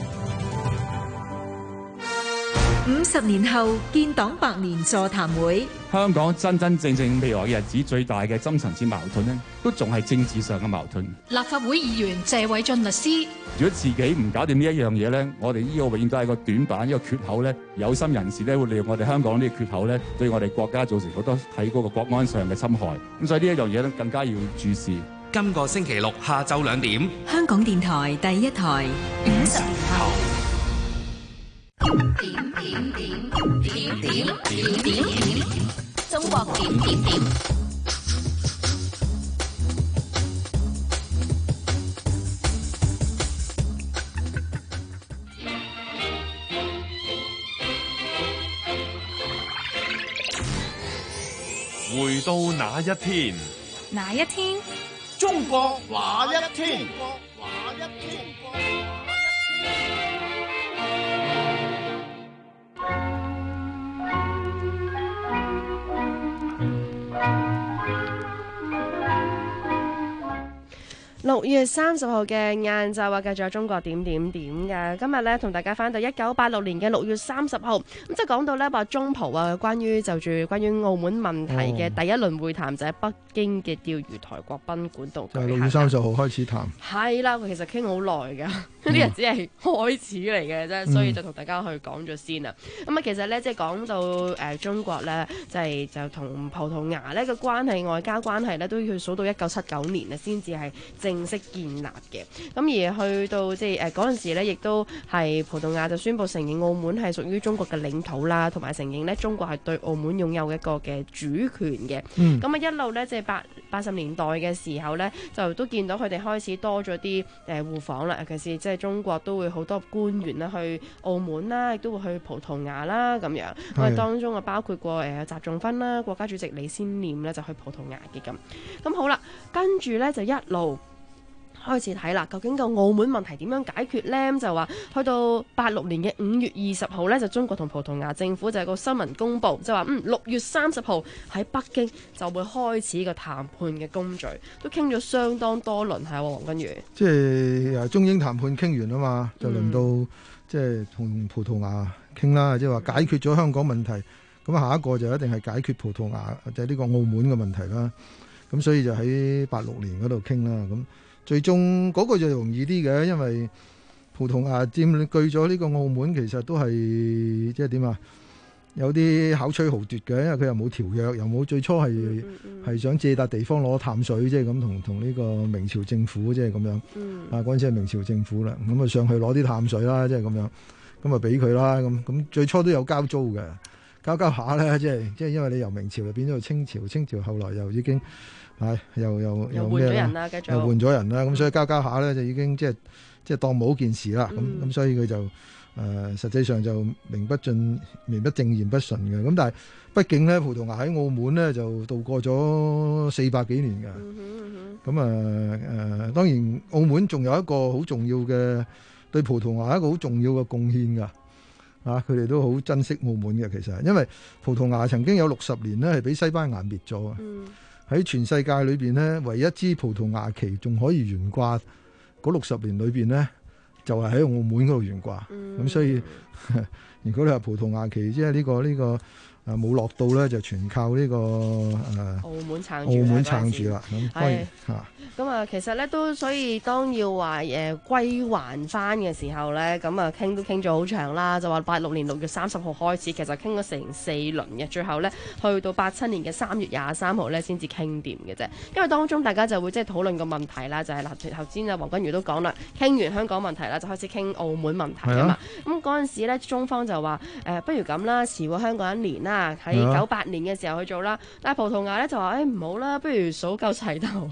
50年後建黨100年座談會， 香港真真正正未來嘅日子最大嘅深層次矛盾呢，都仲係政治上嘅矛盾。 立法會議員謝偉俊律師， 如果自己唔搞掂呢一樣嘢呢，我哋呢個永遠都係一個短板，一個缺口呢。有心人士呢會利用我哋香港呢個缺口呢，對我哋國家造成好多喺嗰個國安上嘅侵害。咁所以呢一樣嘢呢，更加要注視。 今個星期六下晝2點， 香港電台第一台50年後。點，中國點。 回到那一天， 哪一天？ 中國那一天。 6月30號嘅晏晝啊，繼續有中國點嘅。今日咧同大家翻到1986年嘅6月30號，咁即係講到咧話中葡啊，關於澳門問題嘅第一輪會談就喺北京嘅釣魚台國賓館度。 就係6月30號開始談。 係啦，佢其實傾好耐㗎，呢啲日子係開始嚟嘅啫，所以就同大家去講咗先啦。咁啊，其實咧即係講到中國咧，就同葡萄牙咧嘅關係、外交關係咧，都要數到1979年啊，先至係正式建立嘅。咁而去到即係嗰陣時咧，亦都係葡萄牙就宣布承認澳門係屬於中國嘅領土啦，同埋承認咧中國係對澳門擁有一個嘅主權嘅。咁啊一路咧即係80年代嘅時候咧，就都見到佢哋開始多咗啲互訪啦，尤其是即係中國都會好多官員啦去澳門啦，亦都會去葡萄牙啦咁樣。咁當中啊包括過習仲勳啦，國家主席李先念咧就去葡萄牙嘅咁。咁好啦，跟住咧就一路開始睇啦，究竟個澳門問題點樣解決呢？就話去到86年嘅5月20號呢，就中國同葡萄牙政府就有個新聞公佈，就話6月30號喺北京就會開始個談判嘅工序，都傾咗相當多輪係喎，黃君如。 即係中英談判傾完啊嘛，就輪到即係同葡萄牙傾啦，即係話解決咗香港問題，咁下一個就一定係解決葡萄牙就係呢個澳門嘅問題啦。咁所以就喺86年嗰度傾啦，咁。最終嗰個就容易啲嘅，因為葡萄牙佔據咗呢個澳門，其實都係即係點啊？有啲巧吹豪奪嘅，因為佢又冇條約，又冇最初係想借笪地方攞淡水，即係咁同呢個明朝政府即係咁樣。啊，嗰陣時係明朝政府啦，咁啊上去攞啲淡水啦，即係咁樣，咁啊俾佢啦，咁最初都有交租嘅，交下咧，即係因為你由明朝就變咗清朝，清朝後來又已經。又換咗人啦，繼續又換咗人啦，咁所以交下咧就已經即係當冇件事啦，咁所以佢就實際上就名不正言不順嘅，咁但係畢竟咧葡萄牙喺澳門咧就度過咗400幾年嘅，咁當然澳門仲有一個好重要嘅對葡萄牙一個好重要嘅貢獻㗎，佢哋都好珍惜澳門嘅，其實因為葡萄牙曾經有60年咧係俾西班牙滅咗啊。喺全世界裏邊呢，唯一支葡萄牙旗仲可以懸掛嗰60年裏邊呢，就係喺澳門嗰度懸掛。咁所以如果你話葡萄牙旗，即係呢個冇落到咧，就全靠呢個澳門撐住啦。咁當然咁啊，其實咧都所以當要話歸還翻嘅時候咧，咁啊傾咗好長啦，就話86年6月30號開始，其實傾咗成4輪嘅，最後咧去到87年嘅3月23號咧先至傾掂嘅啫。因為當中大家就會即係討論個問題啦，就係頭先啊黃君如都講啦，傾完香港問題啦，就開始傾澳門問題啊嘛。咁嗰陣時咧，中方就話不如咁啦，遲過香港1年啦。喺98年嘅時候去做啦，但係葡萄牙咧就話唔好啦，不如數夠齊頭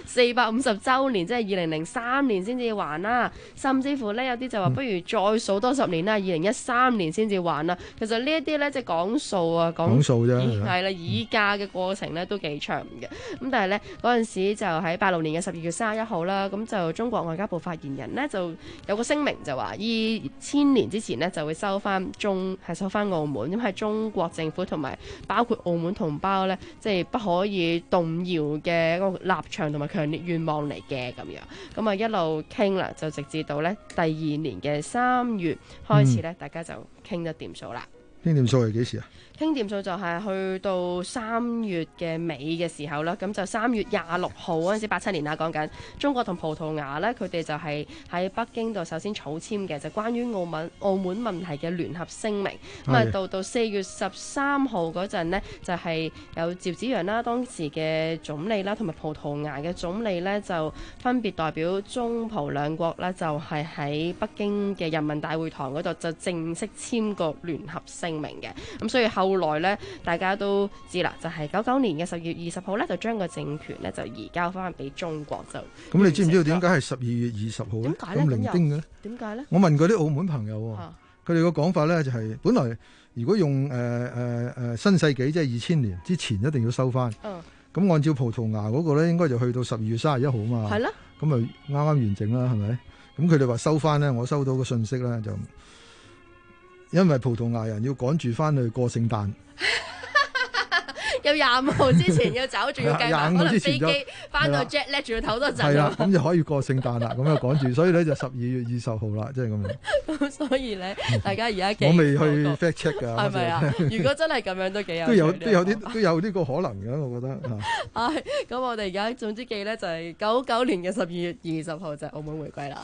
450週年，即係2003年先至還啦。甚至乎呢，有啲就話不如再數多10年啦，2013年先至還啦。其實呢一啲呢，即係講數啊，講數啫，係啦，議價嘅過程呢都幾長嘅。咁但係呢，嗰陣時就喺86年嘅12月31號啦，咁就中國外交部發言人呢就有個聲明就話2000年之前呢就會收翻澳門，咁係中國政府同埋包括澳門同胞呢，即係不可以動搖嘅一個立場同埋強烈願望嚟嘅咁樣。咁啊一路傾啦，就直至到呢第2年嘅3月開始呢，大家就傾得掂數啦。 傾掂數係幾時啊？ 傾掂數就係去到3月嘅尾嘅時候啦，咁就3月26號嗰陣時87年啦，講緊中國同葡萄牙呢，佢哋就係喺北京度首先草簽嘅，就關於澳門問題嘅聯合聲明。咁啊到4月13號嗰陣呢，就係有趙紫陽啦，當時嘅總理啦，同埋葡萄牙嘅總理呢，就分別代表中葡兩國啦，就係喺北京嘅人民大會堂嗰度就正式簽個聯合聲明嘅。咁所以後來咧，大家都知啦，就係99年嘅12月20號咧，就將個政權咧就移交翻俾中國就。咁你知唔知道點解係12月20號咧？ 點解咧？ 咁零丁嘅咧？ 點解咧？ 我問過啲澳門朋友喎，佢哋個講法咧就係，本來如果用新世紀即係2000年之前一定要收翻。咁按照葡萄牙嗰個咧，應該就去到12月31號嘛。係啦。咁咪啱啱完整啦，係咪？咁佢哋話收翻咧，我收到個信息咧就。因為葡萄牙人要趕住翻去過聖誕， 有25號之前要走，仲要計埋可能飛機翻到 jet lag，仲要唞多陣。係啦， 咁就可以過聖誕啦，咁就趕住，所以咧就12月20號啦，即係咁樣。 咁所以咧，大家而家我未去 fact check 㗎， 係咪啊？如果真係咁樣都幾有都有呢個可能嘅，我覺得嚇。 咁我哋而家總之記咧就係99年嘅12月20號就係澳門回歸啦。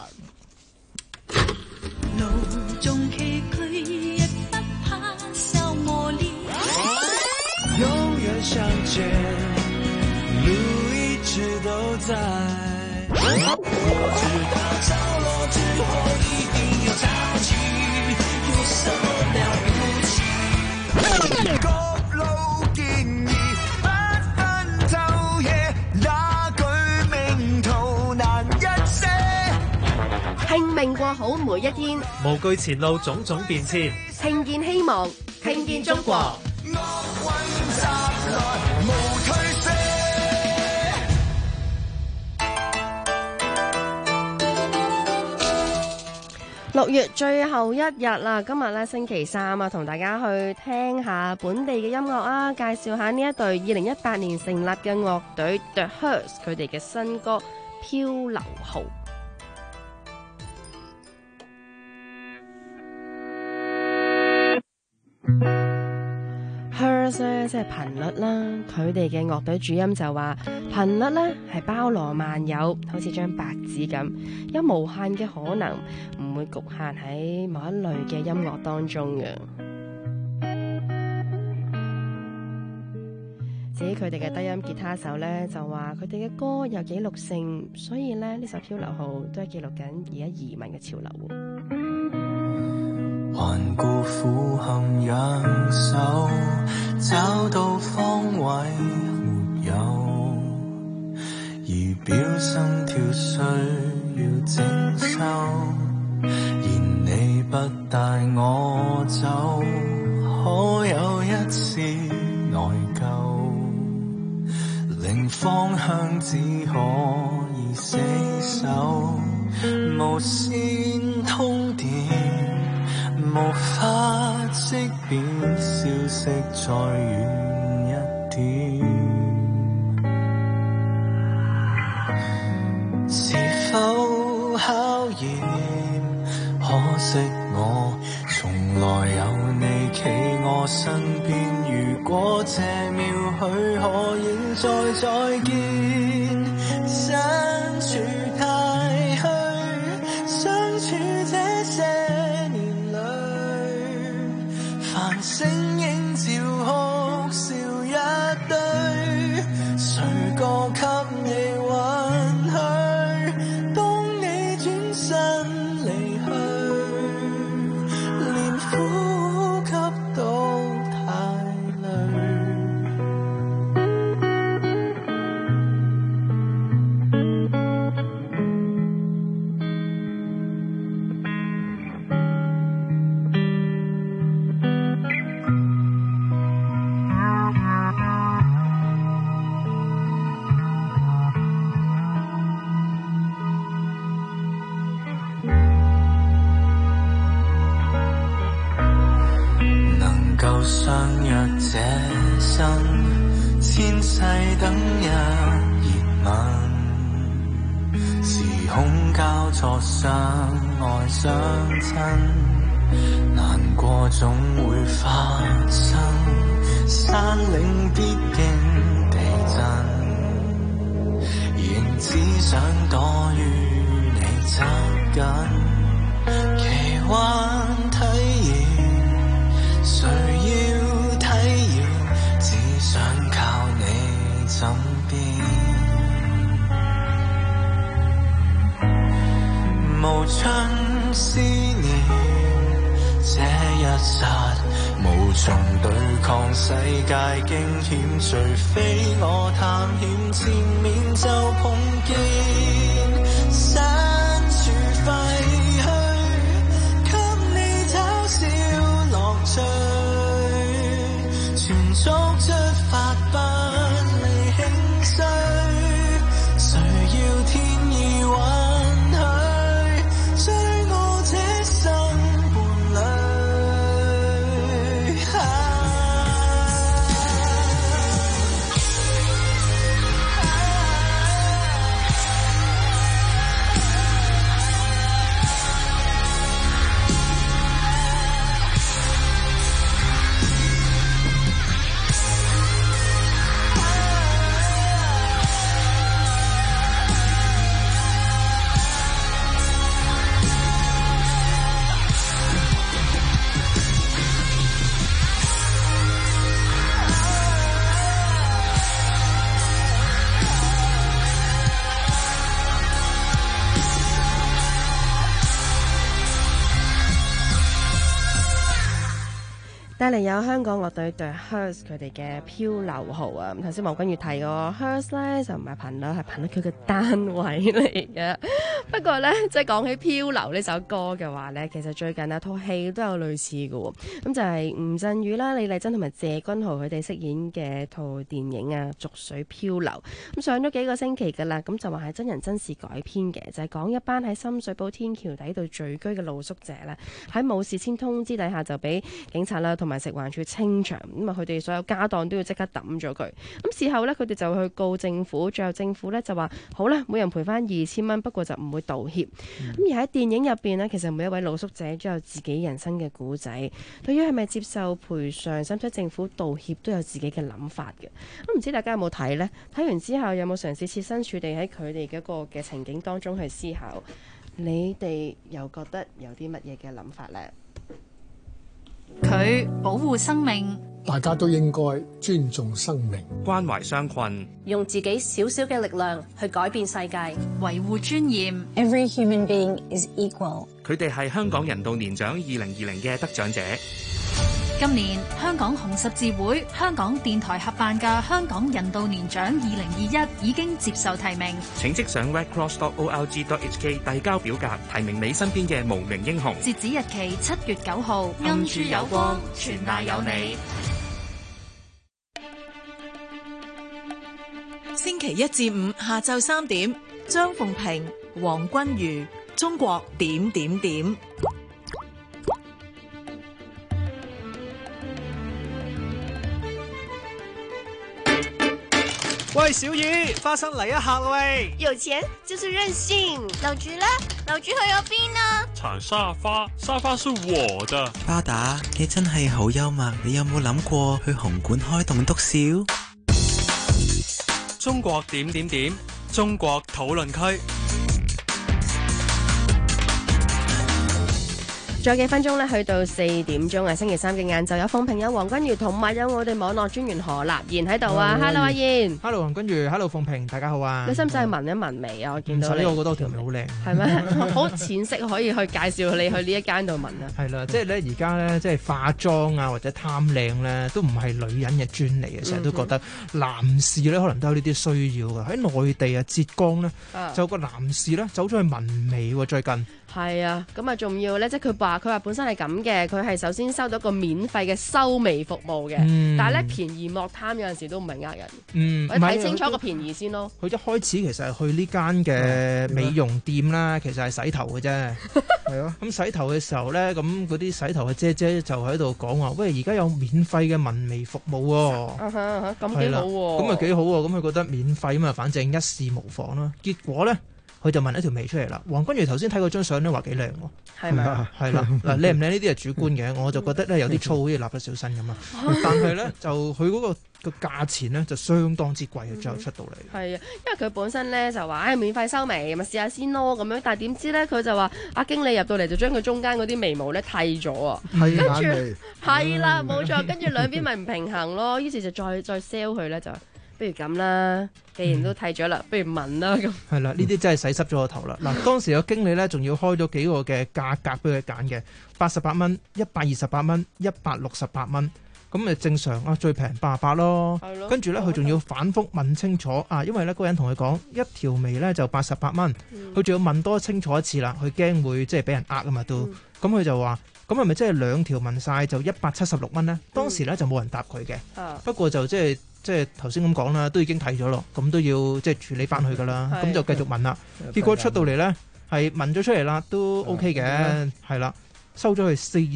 路中崎嶇，亦不怕受磨練。永遠相見，路一直都在。我知道着落之後一定有交集，有什麼了不起？各路建議，不分晝夜，那句名圖難一些。拼命過好每一天， 無懼前路種種變遷， 聽見希望，聽見中國。6月最後一日啦，今日咧星期3啊，同大家去聽下本地嘅音樂啊，介紹下呢一隊2018年成立嘅樂隊 The Hertz 佢哋嘅新歌《漂流號》。Hertz 咧即係頻率啦，佢哋嘅樂隊主音就話頻率咧係包羅萬有，好似張白紙咁，有無限嘅可能，唔會局限喺某一類嘅音樂當中嘅。至於佢哋嘅低音吉他手咧就話佢哋嘅歌有紀錄性，所以咧呢首《漂流號》都係記錄緊而家移民嘅潮流。 環顧俯瞰仰首，找到方位沒有，儀表心跳需要整修，然你不帶我走，可有一絲內疚，令方向只可以死守，無線通電無法識別，消息再遠一點，是否考驗？可惜我從來有你企我身邊，如果這秒許可現在再見，身處太虛，相處這些年裏，繁星映照哭笑一堆，誰個給你允許？當你轉身離去，連呼吸都太累。 這生千世等一熱吻，時空交錯相愛相親，難過總會發生，山嶺必經地震，仍只想躲於你側緊，奇幻體驗，誰要體驗，只想靠你枕邊，無盡思念，這一剎無從對抗世界驚險，除非我探險，前面就碰見山處廢墟，給你找小樂趣，全速出發不離興衰，誰要天意允許，追我這生伴侶。 帶嚟有香港樂隊 The Hertz 佢哋嘅漂流號啊！頭先黃君如提過 Hertz 咧就唔係頻率，係頻率佢嘅單位嚟嘅。不過咧，即係講起漂流呢首歌嘅話咧，其實最近啊套戲都有類似嘅喎。咁就係吳鎮宇啦、李麗珍同埋謝君豪佢哋飾演嘅套電影啊《濁水漂流》。咁上咗幾個星期㗎啦，咁就話係真人真事改編嘅，就係講一班喺深水埗天橋底度聚居嘅露宿者咧，喺冇事先通知底下就俾警察啦同埋食環署清場，咁啊佢哋所有家當都要即刻抌咗佢。咁事後呢，佢哋就去告政府，最後政府呢就話好啦，每人賠翻2000蚊，不過就唔會道歉。咁而喺電影入邊呢，其實每一位露宿者都有自己人生嘅故仔，對於係咪接受賠償，使唔使政府道歉，都有自己嘅諗法嘅。咁唔知大家有冇睇呢？睇完之後有冇嘗試設身處地喺佢哋嘅個嘅情景當中去思考？你哋又覺得有啲乜嘢嘅諗法呢？ 佢保護生命， 大家都應該尊重生命， 關懷傷困， 用自己少少嘅力量去改變世界， 維護尊嚴。 Every human being is equal。 佢哋係香港人道年獎2020嘅得獎者。 今年香港紅十字會、香港電台合辦嘅香港人道年獎2021已經接受提名， 請即上 redcross.org.hk 遞交表格，提名你身邊嘅無名英雄。 截止日期7月9號，暗處有光，全賴有你。 星期一至五下晝3點，張鳳平、黃君如，中國點點點。 喂，小雨，花生嚟一下喂！ 有錢就是任性。樓主呢？樓主去咗邊啊？ 鏟沙發，沙發是我的。 巴打，你真係好幽默，你有冇諗過去紅館開棟篤笑？ 中國點點點，中國討論區。 再幾分鐘咧，去到4點鐘啊！星期三嘅晏晝有鳳平、有黃君如，同埋有我哋網絡專員何立賢喺度啊 ！Hello 阿賢 ，Hello 黃君如 ，Hello 鳳平，大家好啊！ 你使唔使聞一聞味啊？我見到你， 我覺得我條味好靚， 係咩？好淺色可以去介紹你去呢一間度聞啊！ 係啦，即係咧而家咧，即係化妝啊或者貪靚咧，都唔係女人嘅專利啊！成日都覺得男士咧可能都有呢啲需要㗎。喺內地啊，浙江咧就有個男士咧走咗去紋眉喎，最近。 係啊，咁啊仲要咧，即係佢話佢話本身係咁嘅，佢係首先收到一個免費嘅修眉服務嘅，但係咧便宜莫貪，有陣時都唔係呃人。我睇清楚個便宜先咯。 佢一開始其實係去呢間嘅美容店啦，其實係洗頭嘅啫。係啊，咁洗頭嘅時候咧，咁嗰啲洗頭嘅姐姐就喺度講話，喂，而家有免費嘅紋眉服務喎。 咁幾好喎。 咁啊幾好喎，咁佢覺得免費嘛，反正一試無妨啦。結果咧，佢就紋一條眉出嚟啦。黃君如頭先睇嗰張相咧，話幾靚喎， 係咪啊？ 係啦，嗱，靚唔靚呢啲係主觀嘅，我就覺得咧有啲粗，好似蠟筆小新咁啊。但係咧就佢嗰個價錢咧就相當之貴啊，最後出到嚟。 係啊，因為佢本身咧就話免費修眉，咪試下先咯咁樣。但係點知咧佢就話阿經理入到嚟就將佢中間嗰啲眉毛咧剃咗啊，跟住係啦冇錯，跟住兩邊咪唔平衡咯。於是就再 sell 佢咧就。不如咁啦，既然都剃咗啦，不如紋啦咁。係啦，呢啲真係洗濕咗個頭啦。嗱，當時個經理咧仲要開咗幾個嘅價格俾佢揀嘅，88蚊、128蚊、168蚊。咁咪正常啊，最平88咯。跟住咧，佢仲要反覆問清楚啊，因為咧嗰個人同佢講一條眉咧就88蚊，佢仲要問多清楚一次啦，佢驚會即係俾人呃啊嘛都。咁佢就話。咁係咪即係兩條紋晒就176蚊呢？當時咧就冇人答佢嘅，不過就即係頭先咁講啦，都已經睇咗咯，咁都要即係處理翻去噶啦，咁就繼續紋啦。結果出到嚟咧係紋咗出嚟啦，都 OK 嘅，係啦，收咗佢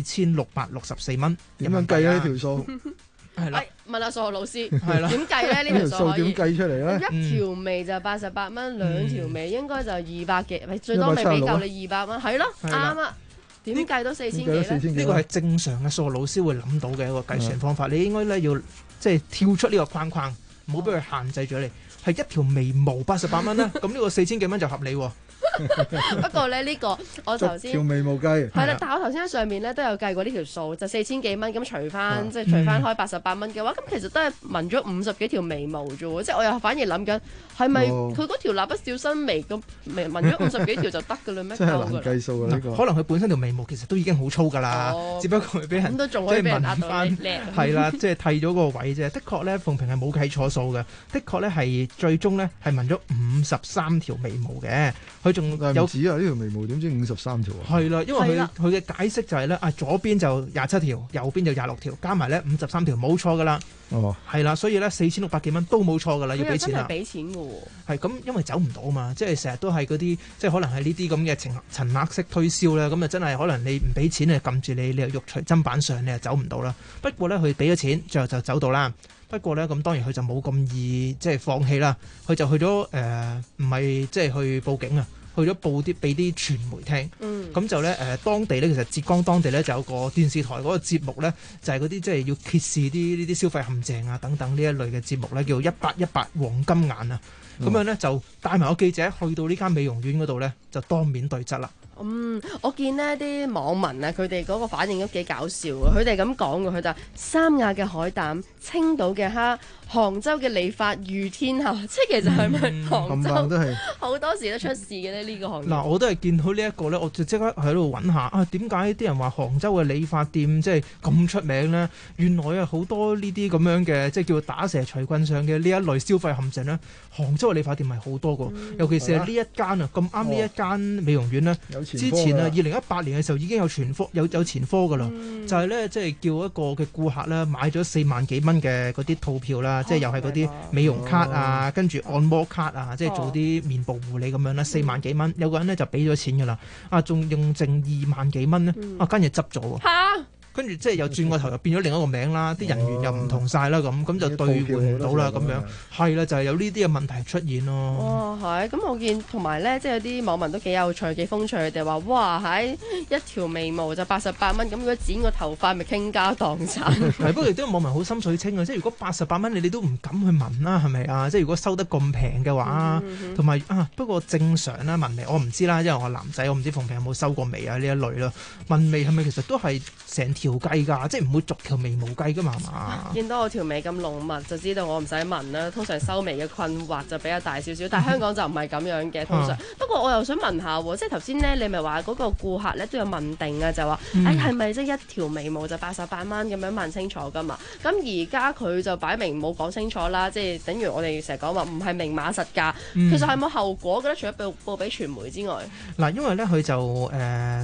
4664蚊。 點樣計啊？呢條數係啦， 問下數學老師係啦， 點計咧？呢條數點計出嚟咧？ 一條眉就88蚊，兩條眉應該就200幾，最多咪俾夠你200蚊，係咯，啱啊！點計都4000幾咧？ 呢個係正常嘅數學老師會諗到嘅一個計算方法。你應該咧要即係跳出呢個框框，唔好俾佢限制咗你。係一條眉毛88蚊啦，咁呢個4000幾蚊就合理喎。 不過咧呢個我頭先條眉毛計係啦，但係我頭先喺上面咧都有計過呢條數，就4000幾蚊咁除翻，即係除翻開88蚊嘅話，咁其實都係紋咗50幾條眉毛啫喎。即係我又反而諗緊係咪佢嗰條蠟筆小新眉咁紋咗50幾條就得㗎啦咩？ 真係難計數啊！呢個可能佢本身條眉毛其實都已經好粗㗎啦，只不過俾人即係紋翻係啦，即係剃咗個位啫。的確咧，鳳萍係冇計錯數嘅，的確咧係最終咧係紋咗53條眉毛嘅，佢仲有指啊！呢條眉毛點知53條啊？ 係啦，因為佢嘅解釋就係咧，左邊就27條，右邊就26條，加埋咧53條，冇錯噶啦。哦，係啦，所以咧4600幾蚊都冇錯噶啦，要俾錢啦。 真係俾錢嘅喎。 係咁，因為走唔到嘛，即係成日都係嗰啲，即係可能係呢啲咁嘅層額式推銷咧，咁啊真係可能你唔俾錢，你撳住你又肉隨砧板上，你又走唔到啦。不過咧，佢俾咗錢，最後就走到啦。不過咧，咁當然佢就冇咁易即係放棄啦，佢就去咗唔係即係去報警啊。去咗報啲俾啲傳媒聽，咁就咧當地咧其實浙江當地咧就有個電視台嗰個節目咧，就係嗰啲即係要揭示啲呢啲消費陷阱啊等等呢一類嘅節目咧，叫1818黃金眼啊，咁樣咧就帶埋個記者去到呢間美容院嗰度咧，就當面對質啦。 我見呢啲網民啊，佢哋嗰個反應都幾搞笑啊！佢哋咁講嘅，佢就三亞嘅海膽、青島嘅蝦、杭州嘅理髮如天下，即係其實係咪杭州好多時都出事嘅咧？呢個行業嗱，我都係見到呢一個咧，我就即刻喺度揾下啊，點解啲人話杭州嘅理髮店即係咁出名咧？原來啊好多呢啲咁樣嘅即係叫打蛇隨棍上嘅呢一類消費陷阱咧，杭州嘅理髮店係好多個，尤其是係呢一間啊咁啱呢一間美容院咧。之前啊，2018年嘅時候已經有前科㗎啦，就係咧即係叫一個嘅顧客咧買咗4萬幾蚊嘅嗰啲套票啦，即係又係嗰啲美容卡啊，跟住按摩卡啊，即係做啲面部護理咁樣啦，4萬幾蚊，有個人咧就俾咗錢㗎啦，仲用剩2萬幾蚊咧，跟住執咗喎。跟住即係又轉個頭又變咗另一個名啦，啲人員又唔同晒啦，咁就兌換唔到啦，咁樣係啦，就係有呢啲嘅問題出現咯。 哇，係咁我見同埋咧，即係有啲網民都幾有趣、幾風趣，佢哋話哇喺一條眉毛就88蚊，咁如果剪個頭髮咪傾家蕩產。 係不過亦都有網民好心水清啊，即係如果88蚊你都唔敢去紋啦，係咪啊？即係如果收得咁平嘅話，同埋不過正常啦紋眉我唔知啦，因為我男仔我唔知鳳萍有冇收過眉啊呢一類啦。紋眉係咪其實都係成條計㗎，即係唔會逐條眉毛計㗎嘛，係嘛？ 見到我條眉咁濃密，就知道我唔使紋啦。通常收眉嘅困惑就比較大少少，但係香港就唔係咁樣嘅。通常不過我又想問下喎，即係頭先咧，你咪話嗰個顧客咧都有問定啊，就話係咪即係一條眉毛就88蚊咁樣問清楚㗎嘛？咁而家佢就擺明冇講清楚啦，即係等於我哋成日講話唔係明碼實價。其實係冇後果嘅咧，除咗報俾傳媒之外。 嗱，因為咧佢就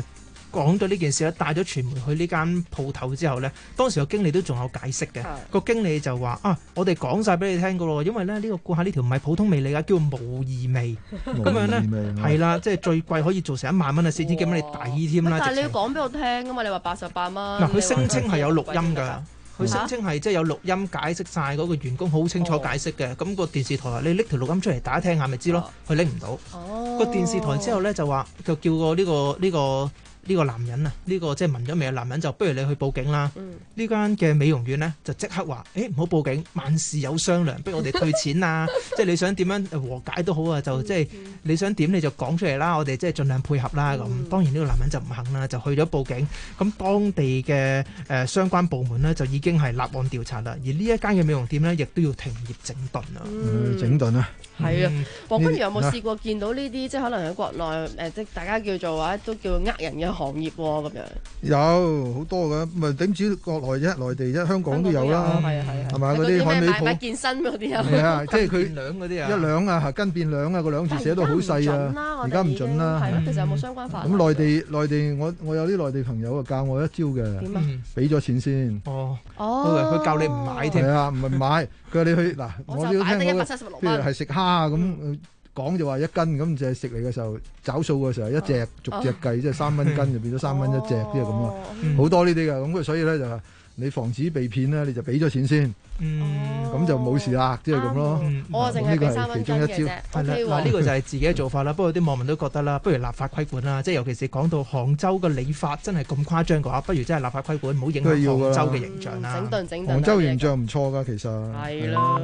講咗呢件事咧，帶咗傳媒去呢間鋪頭之後呢，當時個經理都仲有解釋嘅。個經理就話我哋講晒俾你聽噶咯，因為咧呢個顧客呢條唔係普通味嚟噶，叫無異味。咁樣呢，係啦，即係最貴可以做成1萬蚊啊，4千幾蚊你抵添啦。 但係你要講俾我聽噶嘛，你話88蚊。 嗱，佢聲稱係有錄音㗎。佢聲稱係即係有錄音解釋晒嗰個員工好清楚解釋嘅，咁個電視台話你拎條錄音出嚟大家聽下咪知咯，佢拎唔到。個電視台之後咧就話就叫個呢個男人啊，呢個即係聞咗味嘅男人就不如你去報警啦。呢間嘅美容院呢，就即刻話唔好報警，萬事有商量，不如我哋退錢啊！即係你想點樣和解都好啊，就即係你想點你就講出嚟啦，我哋即係盡量配合啦。咁當然呢個男人就唔肯啦，就去咗報警。咁當地嘅相關部門呢，就已經係立案調查啦。而呢一間嘅美容店呢，亦都要停業整頓啊。 整頓啊！ 係啊，黃君如有冇試過見到呢啲即係可能喺國內即係大家叫做話都叫呃人嘅行業咁樣？ 有好多㗎，咪點止國內啫，內地啫，香港都有啦，係嘛？嗰啲海味鋪買健身嗰啲啊， 係啊，即係佢兩嗰啲啊， 一兩啊，斤變兩啊，個兩字寫到好細啊，而家唔準啦。 係咯，其實有冇相關法例？ 咁內地我有啲內地朋友啊教我一招嘅， 點啊？ 俾咗錢先。 佢教你唔買添。 係啊，唔係買，佢話你去嗱，我都聽過，譬如係食蝦咁。講就話1斤咁，就係食嚟嘅時候找數嘅時候，一隻逐隻計，即係3蚊斤就變咗3蚊一隻，即係咁咯。好多呢啲㗎，咁所以咧就係你防止被騙咧，你就俾咗錢先，咁就冇事啦，即係咁咯。 我淨係俾3蚊斤嘅啫。 係啦，嗱呢個就係自己嘅做法啦。不過啲網民都覺得啦，不如立法規管啦。即係尤其是講到杭州嘅理髮真係咁誇張嘅話，不如真係立法規管，唔好影響杭州嘅形象啦。 整頓。 杭州形象唔錯㗎，其實。 係啦。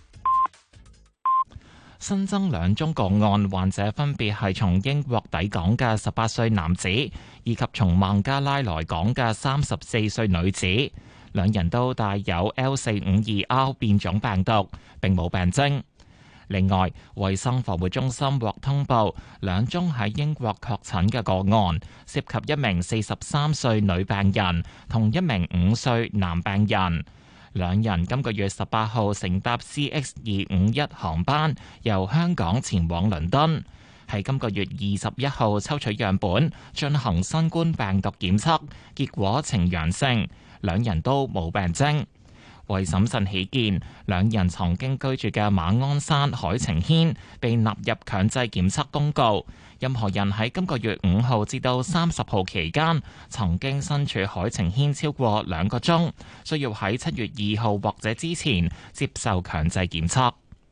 新增2宗個案，患者分別係從英國抵港嘅18歲男子，以及從孟加拉來港嘅34歲女子。兩人都帶有 L452R 變種病毒，並冇病徵。另外，衛生防護中心獲通報2宗喺英國確診嘅個案，涉及一名43歲女病人同一名5歲男病人。兩人今個月18號乘搭 CX251 航班由香港前往倫敦，喺今個月21號抽取樣本進行新冠病毒檢測，結果呈陽性，兩人都冇病徵。為審慎起見，兩人曾經居住嘅馬鞍山海晴軒被納入強制檢測公告。任何人喺今個月5號至到30號期間曾經身處海晴軒超過2個鐘，需要喺7月2號或者之前接受強制檢測。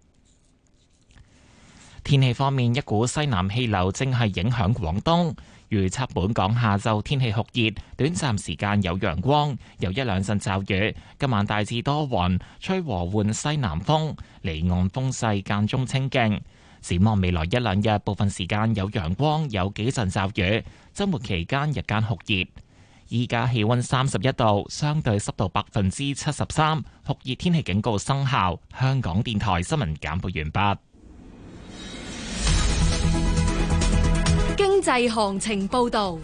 天氣方面，一股西南氣流正係影響廣東，預測本港下晝天氣酷熱，短暫時間有陽光，有1-2陣驟雨。今晚大致多雲，吹和緩西南風，離岸風勢間中清勁。展望未來1-2日，部分時間有陽光，有幾陣驟雨。週末期間日間酷熱。依家氣溫31度，相對濕度73%，酷熱天氣警告生效。香港電台新聞簡報完畢。 經濟行情報導。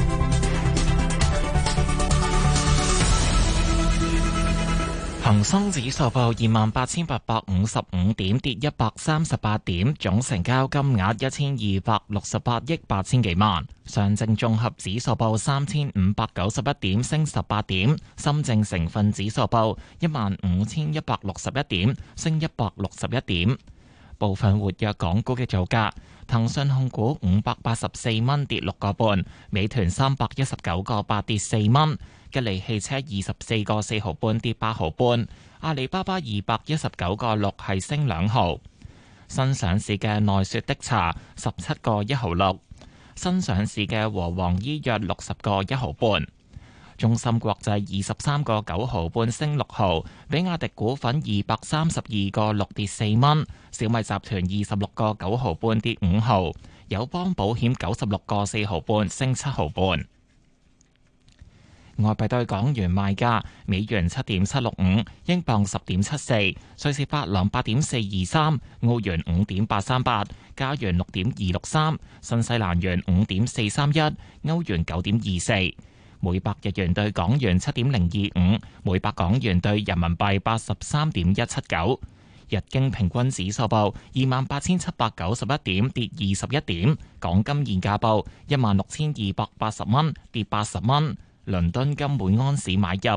恒生指數報28,855點，跌138點，總成交金額1268億8千幾萬。上證綜合指數報3591點，升18點。深證成分指數報15,161點，升161點。部分活躍港股嘅造價：騰訊控股584蚊，跌6個半；美團319個8，跌4蚊。吉利汽車24個4毫半，跌8毫半；阿里巴巴219個6，係升2毫；新上市嘅奈雪的茶17個1毫6；新上市嘅和黃醫藥60個1毫半；中芯國際23個9毫半，升6毫；比亞迪股份232個6，跌4蚊；小米集團26個9毫半，跌5毫；友邦保險96個4毫半，升7毫半。外幣對港元賣價：美元7.765，英鎊10.74，瑞士法郎8.423，澳元5.838，加元6.263，新西蘭元5.431，歐元9.24。每百日元對港元7.025，每百港元對人民幣83.179。 日經平均指數報28,791點，跌21點。港金現價報16,280蚊，跌80蚊。倫敦金每安士買入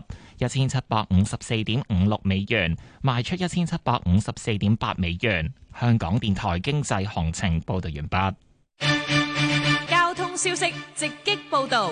1754.56美元，賣出1754.8美元。香港電台經濟行情報道完畢。 交通消息直擊報道。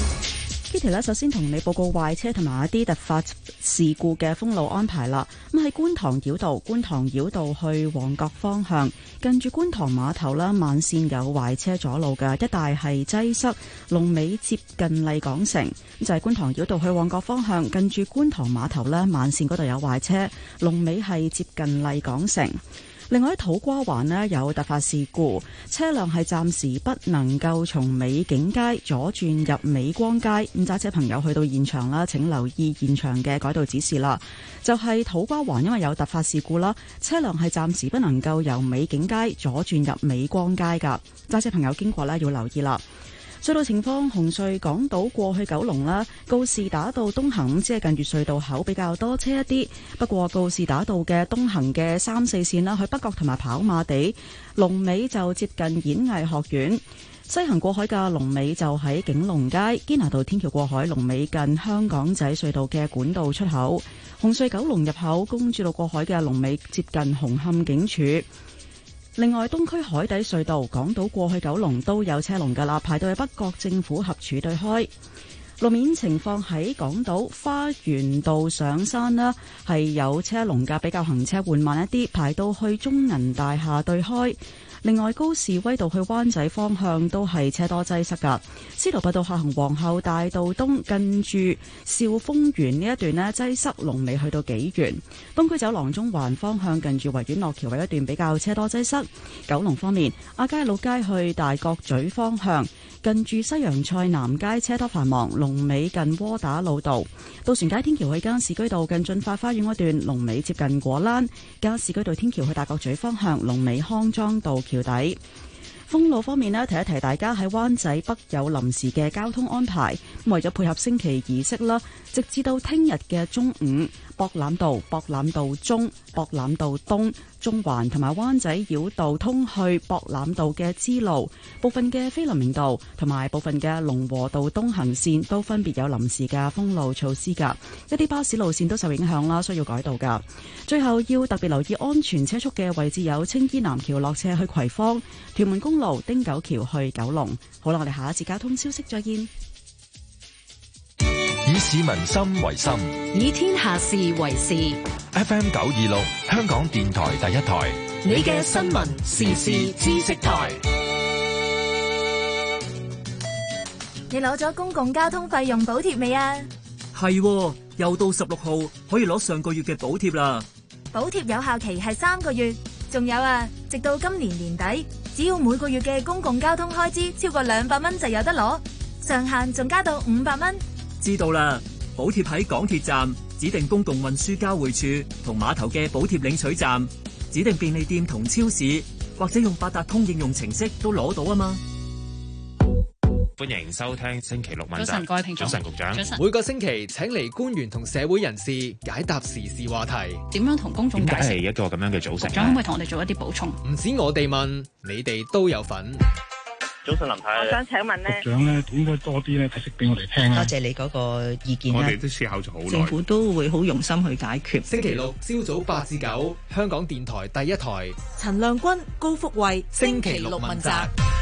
Kitty 咧，首先同你報告壞車同埋一啲突發事故嘅封路安排啦。咁喺觀塘繞道去旺角方向，近住觀塘碼頭啦，慢線有壞車阻路嘅，一帶係擠塞，龍尾接近麗港城。就係觀塘繞道去旺角方向，近住觀塘碼頭啦，慢線嗰度有壞車，龍尾係接近麗港城。另外喺土瓜灣呢，有突發事故，車輛係暫時不能夠從美景街左轉入美光街。咁揸車朋友去到現場啦，請留意現場嘅改道指示啦。就係土瓜灣因為有突發事故啦，車輛係暫時不能夠由美景街左轉入美光街噶，揸車朋友經過呢，要留意啦。隧道情況，紅隧港島過去九龍啦，告士打道東行只係近住隧道口比較多車一啲。不過告士打道嘅東行嘅3、4線啦，去北角同埋跑馬地，龍尾就接近演藝學院。西行過海嘅龍尾就喺景隆街，堅拿道天橋過海龍尾近香港仔隧道嘅管道出口。紅隧九龍入口公主道過海嘅龍尾接近紅磡警署。另外，東區海底隧道港島過去九龍都有車龍㗎啦，排到去北角政府合署對開。路面情況喺港島花園道上山啦，係有車龍㗎，比較行車緩慢一啲，排到去中銀大廈對開。另外，高士威道去灣仔方向都係車多擠塞㗎。司徒拔道下行皇后大道東近住兆豐園呢一段呢，擠塞，龍尾去到紀元。東區走廊中環方向近住維園落橋位一段比較車多擠塞。九龍方面，亞皆老街去大角咀方向近住西洋菜南街車多繁忙，龍尾近窩打老道。渡船街天橋去加士居道近駿發花園一段，龍尾接近果欄。加士居道天橋去大角咀方向，龍尾康莊道橋底。封路方面呢，提一提大家喺灣仔北有臨時嘅交通安排，為咗配合升旗儀式啦，直至到聽日嘅中午，博覽道、博覽道中、博覽道東、中環同埋灣仔繞道通去博覽道嘅支路，部分嘅菲林明道同埋部分嘅龍和道東行線都分別有臨時嘅封路措施㗎，一啲巴士路線都受影響啦，需要改道㗎。最後要特別留意安全車速嘅位置有青衣南橋落斜去葵芳、屯門公路汀九橋去九龍。好啦，我哋下一次交通消息再見。 以市民心為心， 以天下事為事。 FM 926，香港電台第一台， 你嘅新聞時事知識台。 你攞咗公共交通費用補貼未啊？ 係，又到16號可以攞上個月嘅補貼啦。 補貼有效期係3個月，仲有啊，直到今年年底，只要每個月嘅公共交通開支超過200蚊就有得攞，上限仲加到500蚊。 知道啦，補貼喺港鐵站、指定公共運輸交匯處同碼頭嘅補貼領取站、指定便利店同超市，或者用八達通應用程式都攞到啊嘛。 歡迎收聽星期六問責。 早晨，各位聽眾。 早晨，局長。 早晨。 每個星期請嚟官員同社會人士解答時事話題。 點樣同公眾解釋？ 點解係一個咁樣嘅組成？ 局長可唔可以同我哋做一啲補充？唔止我哋問，你哋都有份。 早晨，林太。我想請問呢， 局長咧應該多啲咧解釋俾我哋聽啦。 多謝你嗰個意見。 我哋都思考咗好耐。 政府都會好用心去解決。 星期六朝早8至9，香港電台第一台。 陳亮君、高福慧， 星期六問責。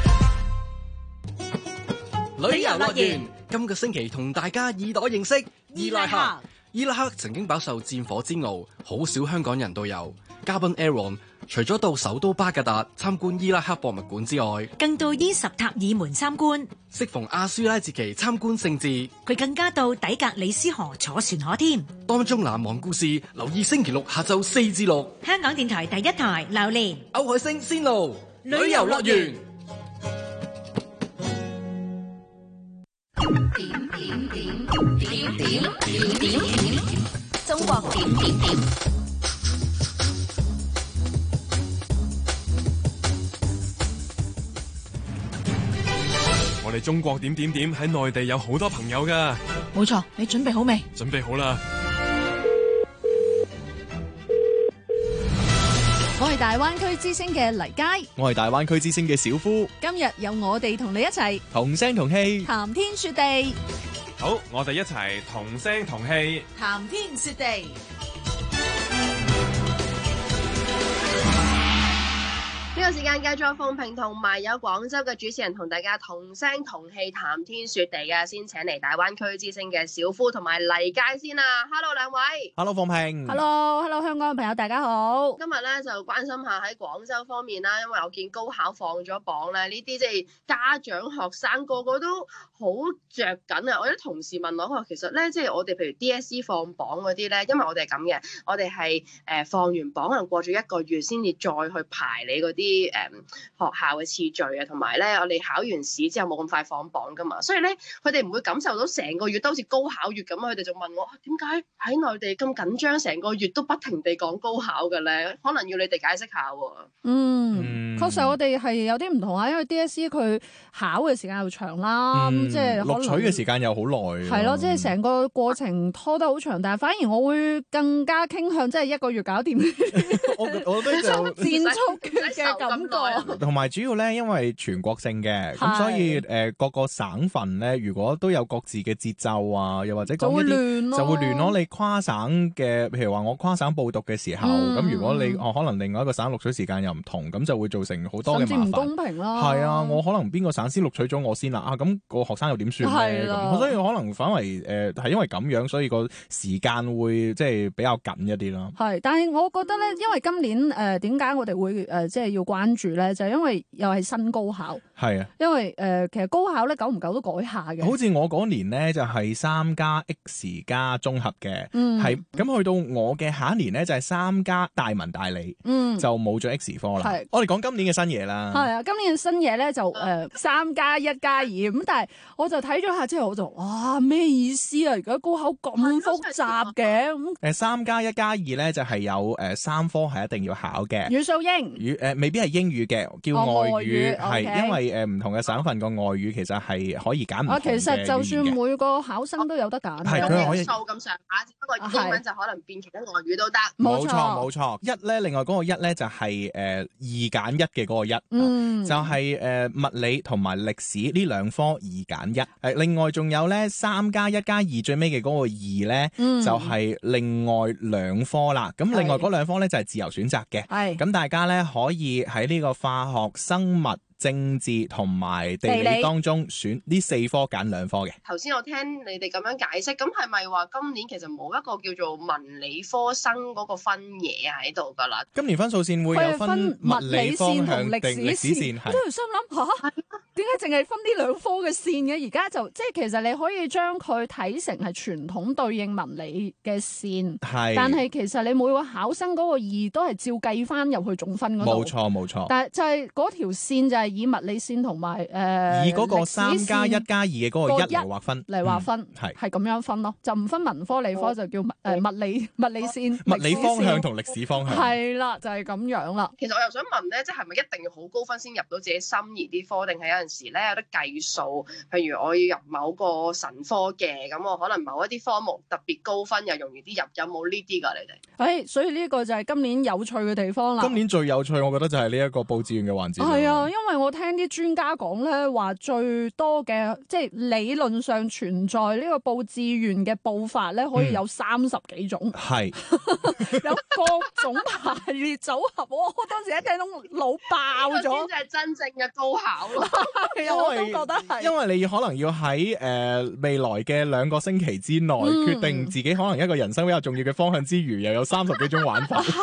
旅遊樂園今個星期同大家耳朵認識伊拉克。伊拉克曾經飽受戰火煎熬，好少香港人都有。嘉賓 Aaron 除咗到首都巴格達參觀伊拉克博物館之外， 更到伊什塔爾門參觀。 適逢阿舒拉節期參觀聖寺， 佢更加到底格里斯河坐船河添。 當中難忘故事，留意星期六下晝4至6。 香港電台第一台榴蓮歐海星仙路旅遊樂園。 點中國點。 我哋中國點喺內地有好多朋友噶。 冇錯，你準備好未？ 準備好啦。 大灣區之星嘅黎佳， 我係大灣區之星嘅小夫。 今日有我哋同你一齊同聲同氣， 談天說地。 好，我哋一齊同聲同氣， 談天說地。 呢個時間繼續鳳萍同埋有廣州嘅主持人同大家同聲同氣談天說地嘅，先請嚟大灣區之星嘅小夫同埋黎佳先啦。Hello 兩位 ，Hello 鳳萍 ，Hello 香港嘅朋友大家好。 今日咧就關心下喺廣州方面啦，因為我見高考放咗榜咧，呢啲即係家長學生個個都好着緊啊！我啲同事問我，佢話其實咧即係我哋譬如 DSE 放榜嗰啲咧，因為我哋係咁嘅，我哋係放完榜可能過咗1個月先至再去排你嗰啲學校嘅次序啊，同埋咧我哋考完試之後冇咁快放榜噶嘛，所以咧佢哋唔會感受到成個月都好似高考月咁，佢哋就問我點解喺內地咁緊張，成個月都不停地講高考嘅咧？可能要你哋解釋下喎。 確實我哋係有啲唔同啊，因為 DSE 佢考嘅時間又長啦，即係錄取嘅時間又好耐。 係咯，即係成個過程拖得好長，但係反而我會更加傾向即係1個月搞掂。 我覺得就戰速嘅感覺。 同埋主要咧，因為全國性嘅，咁所以各個省份咧，如果都有各自嘅節奏啊，又或者講一啲就會亂咯。你跨省嘅，譬如話我跨省報讀嘅時候，咁如果你可能另外一個省錄取時間又唔同，咁就會造成好多嘅麻煩。甚至唔公平啦。係啊，我可能邊個省先錄取咗我先啦，咁個學生又點算咧？咁所以可能反為係因為咁樣，所以個時間會即係比較緊一啲咯。 係，但係我覺得咧，因為今年點解我哋會即係要關注咧，就係因為又係新高考。係啊，因為其實高考咧久唔久都改下嘅。 好似我嗰年咧就係3+X+ 綜合嘅，係咁去到我嘅下一年咧就係3+大文大理，就冇咗 X 科啦。係，我哋講今年嘅新嘢啦。 係啊，今年嘅新嘢咧就3+1+2咁，但係我就睇咗下之後，我就哇咩意思啊？而家高考咁複雜嘅咁。 3+1+2咧就係有3科係一定要考嘅。 語數英語未必係英語嘅，叫外語係，因為唔同嘅省份個外語其實係可以揀唔同嘅語言嘅。 其實就算每個考生都有得揀， 係佢可以數咁上下，只不過英文就可能變其他外語都得。 冇錯。一咧，另外嗰個一咧就係2+1嘅嗰個一，就係物理同埋歷史呢兩科2+1。另外仲有咧3+1+2最尾嘅嗰個2咧，就係另外2科啦。咁另外嗰2科咧就係自由選擇嘅。係咁大家咧可以喺呢個化學、生物、政治同埋地理當中選呢4科揀2科嘅。 頭先我聽你哋咁樣解釋，咁係咪話今年其實冇一個叫做文理科生嗰個分野喺度㗎啦？ 今年分數線會有分物理方向定歷史線， 我都係心諗嚇，點解淨係分呢2科嘅線嘅？而家就即係其實你可以將佢睇成係傳統對應文理嘅線，但係其實你每個考生嗰個2都係照計翻入去總分嗰度。冇錯。但係就係嗰條線就係以物理線同埋以嗰個3+1+2嘅嗰個1嚟劃分， 係咁樣分咯，就唔分文科理科，就叫物理線、 物理方向同歷史方向。 係啦，就係咁樣啦。 其實我又想問咧，即係咪一定要好高分先入到自己心儀啲科，定係有陣時咧有得計數？譬如我要入某個神科嘅，咁我可能某一啲科目特別高分又容易啲入，有冇呢啲㗎？你哋？ 所以呢個就係今年有趣嘅地方啦。 今年最有趣，我覺得就係呢一個報志願嘅環節。 係啊，因為我聽啲專家講咧，話最多嘅即係理論上存在呢個報志願嘅報法咧，可以有30幾種， 係有各種排列組合。我當時一聽到腦爆咗， 先就係真正嘅高考咯。 我都覺得係， 因為你可能要喺未來嘅2個星期之內決定自己可能一個人生比較重要嘅方向之餘，又有30幾種玩法。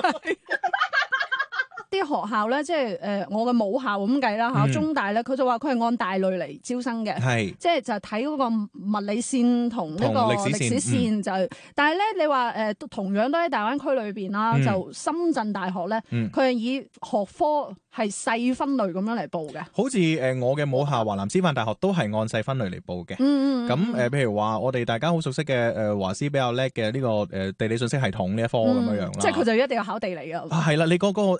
啲學校咧，即係我嘅母校咁計啦嚇，中大咧，佢就話佢係按大類嚟招生嘅，即係就睇嗰個物理線同呢個歷史線就係。但係咧，你話同樣都喺大灣區裏邊啦，就深圳大學咧，佢係以學科係細分類咁樣嚟報嘅。好似我嘅母校華南師範大學都係按細分類嚟報嘅。咁譬如話我哋大家好熟悉嘅華師比較叻嘅呢個地理信息系統呢一科咁樣樣啦。 即係佢就一定要考地理啊。 係啦，你嗰個3+1+2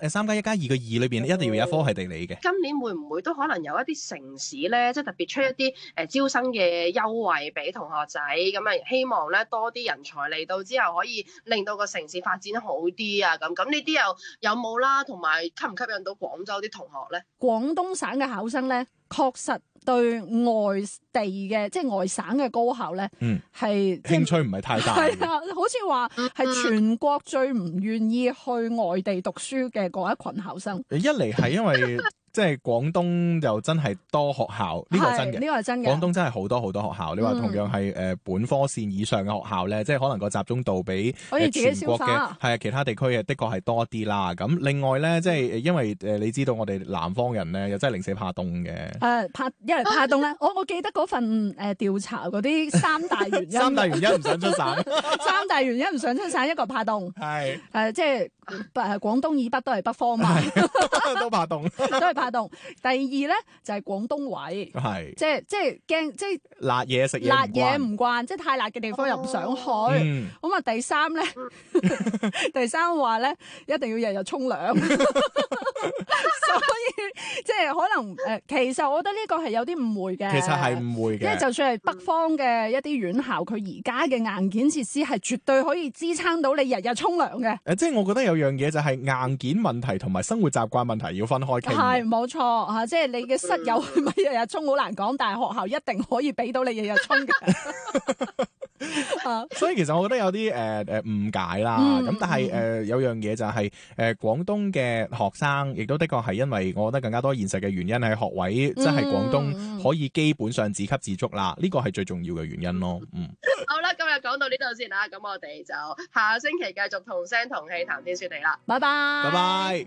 1+2嘅2裏邊一定要有一科係地理嘅。 今年會唔會都可能有一啲城市咧，即係特別出一啲招生嘅優惠俾同學仔，咁啊希望咧多啲人才嚟到之後可以令到個城市發展好啲啊，咁呢啲有冇啦？同埋吸唔吸引到廣州啲同學咧？ 廣東省嘅考生咧，確實對外地嘅即係外省嘅高校咧，係興趣唔係太大。 係啊，好似話係全國最唔願意去外地讀書嘅嗰一群考生。 一嚟係因為即係廣東就真係多學校，呢個係真嘅。 呢個係真嘅。 廣東真係好多學校。你話同樣係本科線以上嘅學校咧，即係可能個集中度比全國嘅係其他地區嘅的確係多啲啦。咁另外咧，即係因為你知道我哋南方人咧，又真係零舍怕凍嘅。 一嚟怕凍咧，我記得嗰份調查嗰啲3大原因。 3大原因唔想出省。 3大原因唔想出省，一個怕凍。係即係廣東以北都係北方嘛， 都怕凍， 都係怕凍。第二咧就係廣東胃，即係驚即係辣嘢食嘢， 辣嘢唔慣，即係太辣嘅地方又唔想去。咁啊第三咧，第三話咧一定要日日沖涼，所以即係可能其實我覺得呢個係有啲誤會嘅。 其實係誤會嘅， 因為就算係北方嘅一啲院校，佢而家嘅硬件設施係絕對可以支撐到你日日沖涼嘅。 即係我覺得有樣嘢就係硬件問題同埋生活習慣問題要分開傾。 係冇錯嚇，即係你嘅室友係咪日日沖好難講，但係學校一定可以俾到你日日沖嘅。 所以其實我覺得有啲誤解啦。咁但係有樣嘢就係廣東嘅學生，亦都的確係因為我覺得更加多現實嘅原因係學位，即係廣東可以基本上自給自足啦。呢個係最重要嘅原因咯。 好啦，今日講到呢度先啦，咁我哋就下星期繼續同聲同氣談天說地啦。 拜拜。 拜拜。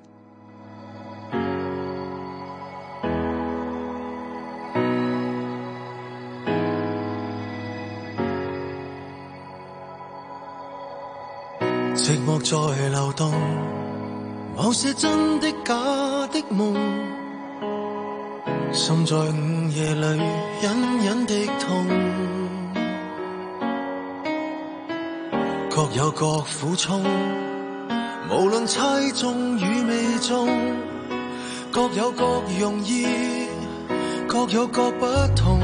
寂寞在流動，某些真的假的夢，心在午夜裏隱隱的痛，各有各苦衷，無論猜中與未中，各有各容易，各有各不同，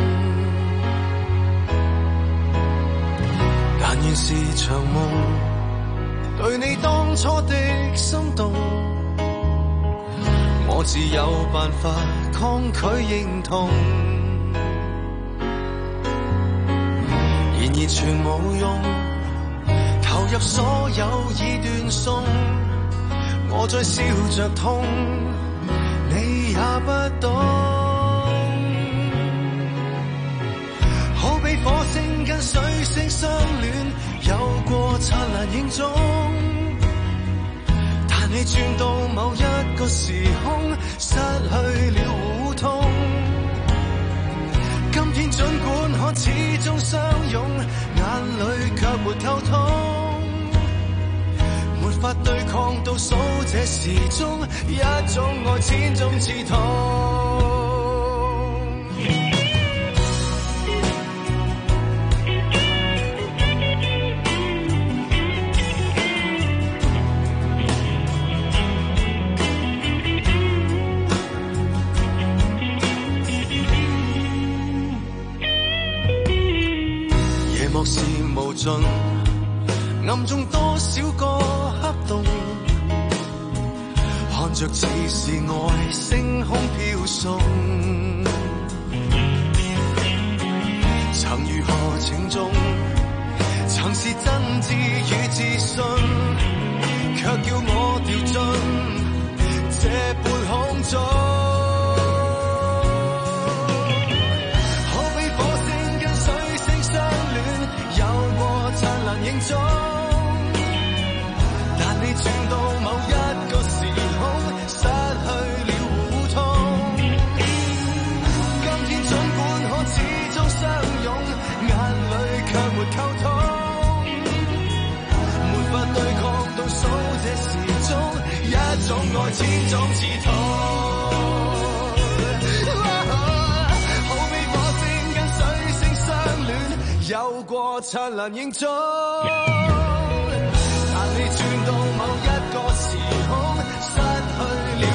但願是場夢，對你當初的心動，我自有辦法抗拒認同，然而全無用，投入所有已斷送，我在笑着痛，你也不懂，好比火星跟水星相戀，有過燦爛影蹤，但你轉到某一個時空，失去了互通。今天儘管可始終相擁，眼裏卻沒溝通，沒法對抗倒數這時鐘，一種愛千種刺痛。莫是無盡，暗中多少個黑洞，看着似是愛星空飄送，曾如何情重，曾是真摯與自信，卻叫我掉進這半空中。影蹤，但你轉到某一個時空，失去了互通。今天儘管可始終相擁，眼裏卻沒溝通，沒法對抗倒數這時鐘，一種愛千種刺痛。好比火星跟水星相戀，有過燦爛影蹤。但你轉到某一個時空，失去了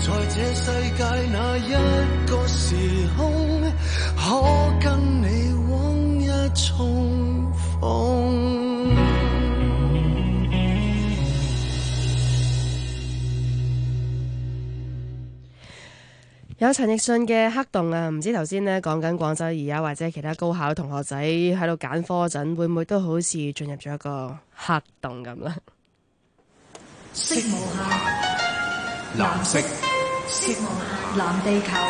在這世界哪一個時空，可跟你往日重逢。 有陳奕迅嘅黑洞啊，唔知頭先咧講緊廣州而家或者其他高考同學仔喺度揀科嗰陣，會唔會都好似進入咗一個黑洞咁咧？ 色無限，藍色，色無限，藍地球。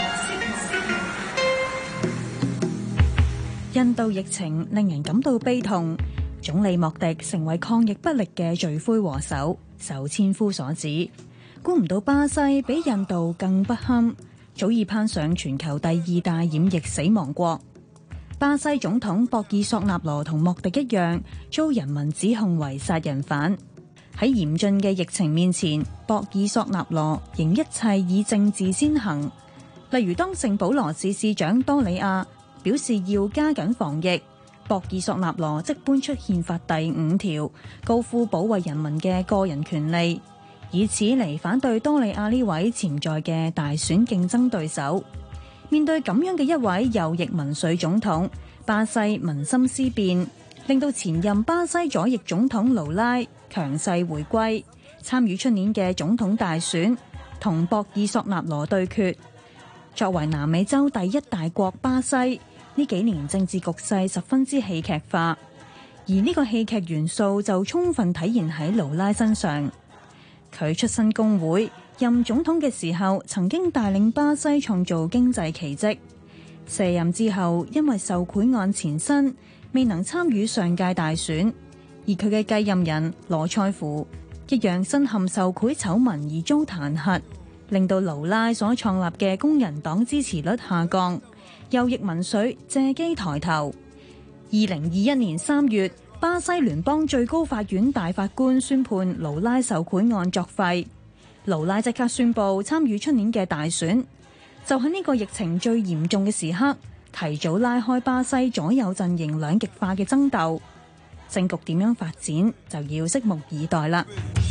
印度疫情令人感到悲痛，總理莫迪成為抗疫不力嘅罪魁禍首，受千夫所指。估唔到巴西比印度更不堪，早已攀上全球第2大染疫死亡國。巴西總統博爾索納羅同莫迪一樣，遭人民指控為殺人犯。喺嚴峻嘅疫情面前，博爾索納羅仍一切以政治先行。例如當聖保羅市市長多里亞表示要加緊防疫，博爾索納羅即搬出憲法第5條，高呼保衛人民嘅個人權利，以此嚟反對多里亞呢位潛在嘅大選競爭對手。面對咁樣嘅一位右翼民粹總統，巴西民心思變，令到前任巴西左翼總統盧拉強勢回歸，參與出年嘅總統大選，同博爾索納羅對決。作為南美洲第1大國巴西，呢幾年政治局勢十分之戲劇化，而呢個戲劇元素就充分體現喺盧拉身上。佢出身工會，任總統嘅時候曾經帶領巴西創造經濟奇蹟。卸任之後，因為受賄案纏身，未能參與上屆大選。而佢嘅繼任人羅塞夫一樣身陷受賄醜聞而遭彈劾，令到盧拉所創立嘅工人黨支持率下降，右翼民粹借機抬頭。2021年3月，巴西聯邦最高法院大法官宣判盧拉受賄案作廢，盧拉即刻宣布參與出年嘅大選。就喺呢個疫情最嚴重嘅時刻，提早拉開巴西左右陣營兩極化嘅爭鬥。政局點樣發展，就要拭目以待啦。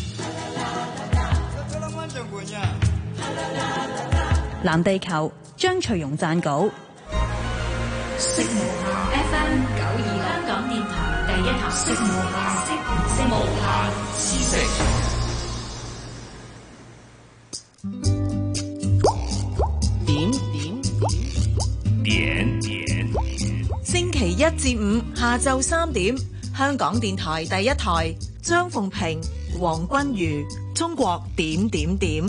藍地球，張翠容撰稿。 色無限 FM 926香港電台第1台，色無限知識。 點星期1至5下晝3點，香港電台第1台，張鳳平、黃君如，中國點點點。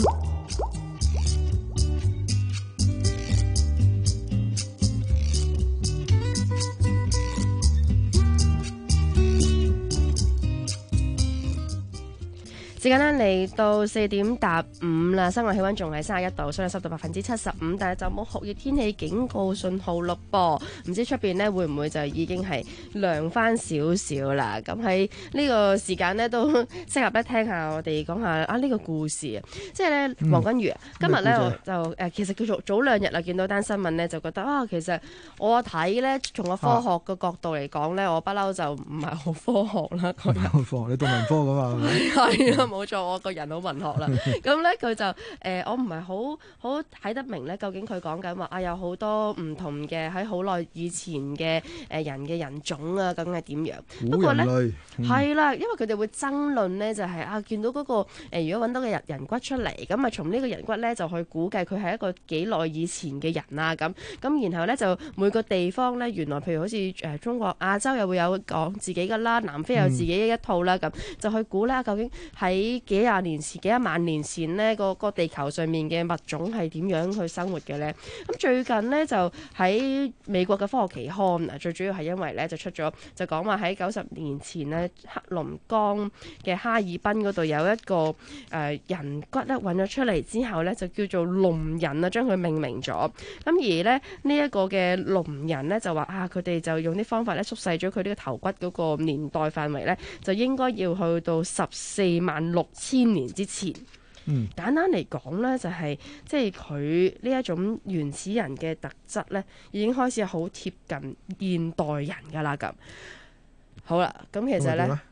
時間呢嚟到4點搭5啦，室外氣溫仲係31度，相對濕度75%，但係就冇酷熱天氣警告信號咯噃。唔知出邊呢會唔會就已經係涼翻少少啦？咁喺呢個時間呢都適合咧聽下我哋講下啊呢個故事啊，即係咧黃君如啊，今日咧我就其實叫做早2日啦，見到單新聞呢，就覺得啊，其實我睇咧從個科學嘅角度嚟講咧，我不嬲就唔係好科學啦。 唔係好科學，你讀文科噶嘛？ 係啊。冇錯，我個人好文學啦。咁咧佢就我唔係好睇得明咧，究竟佢講緊話啊，有好多唔同嘅喺好耐以前嘅人嘅人種啊，究竟係點樣？不過咧係啦，因為佢哋會爭論咧，就係啊見到嗰個如果揾到個人骨出嚟，咁啊從呢個人骨咧就去估計佢係一個幾耐以前嘅人啊咁。咁然後咧就每個地方咧，原來譬如好似中國亞洲又會有講自己㗎啦，南非有自己一套啦咁，就去估啦究竟喺幾廿年前、幾1萬年前呢個地球上面嘅物種係點樣去生活嘅呢？咁最近呢，就喺美國嘅科學期刊啊，最主要係因為呢就出咗就講話喺90年前呢，黑龍江嘅哈爾濱嗰度有一個人骨咧揾咗出嚟之後呢，就叫做龍人啊，將佢命名咗。咁而呢一個嘅龍人呢，就話啊，佢哋就用啲方法咧縮細咗佢呢個頭骨嗰個年代範圍呢，就應該要去到146000年之前。簡單嚟講呢，就係即係佢呢一種原始人嘅特質呢，已經開始好貼近現代人㗎啦咁。好啦，咁其實呢，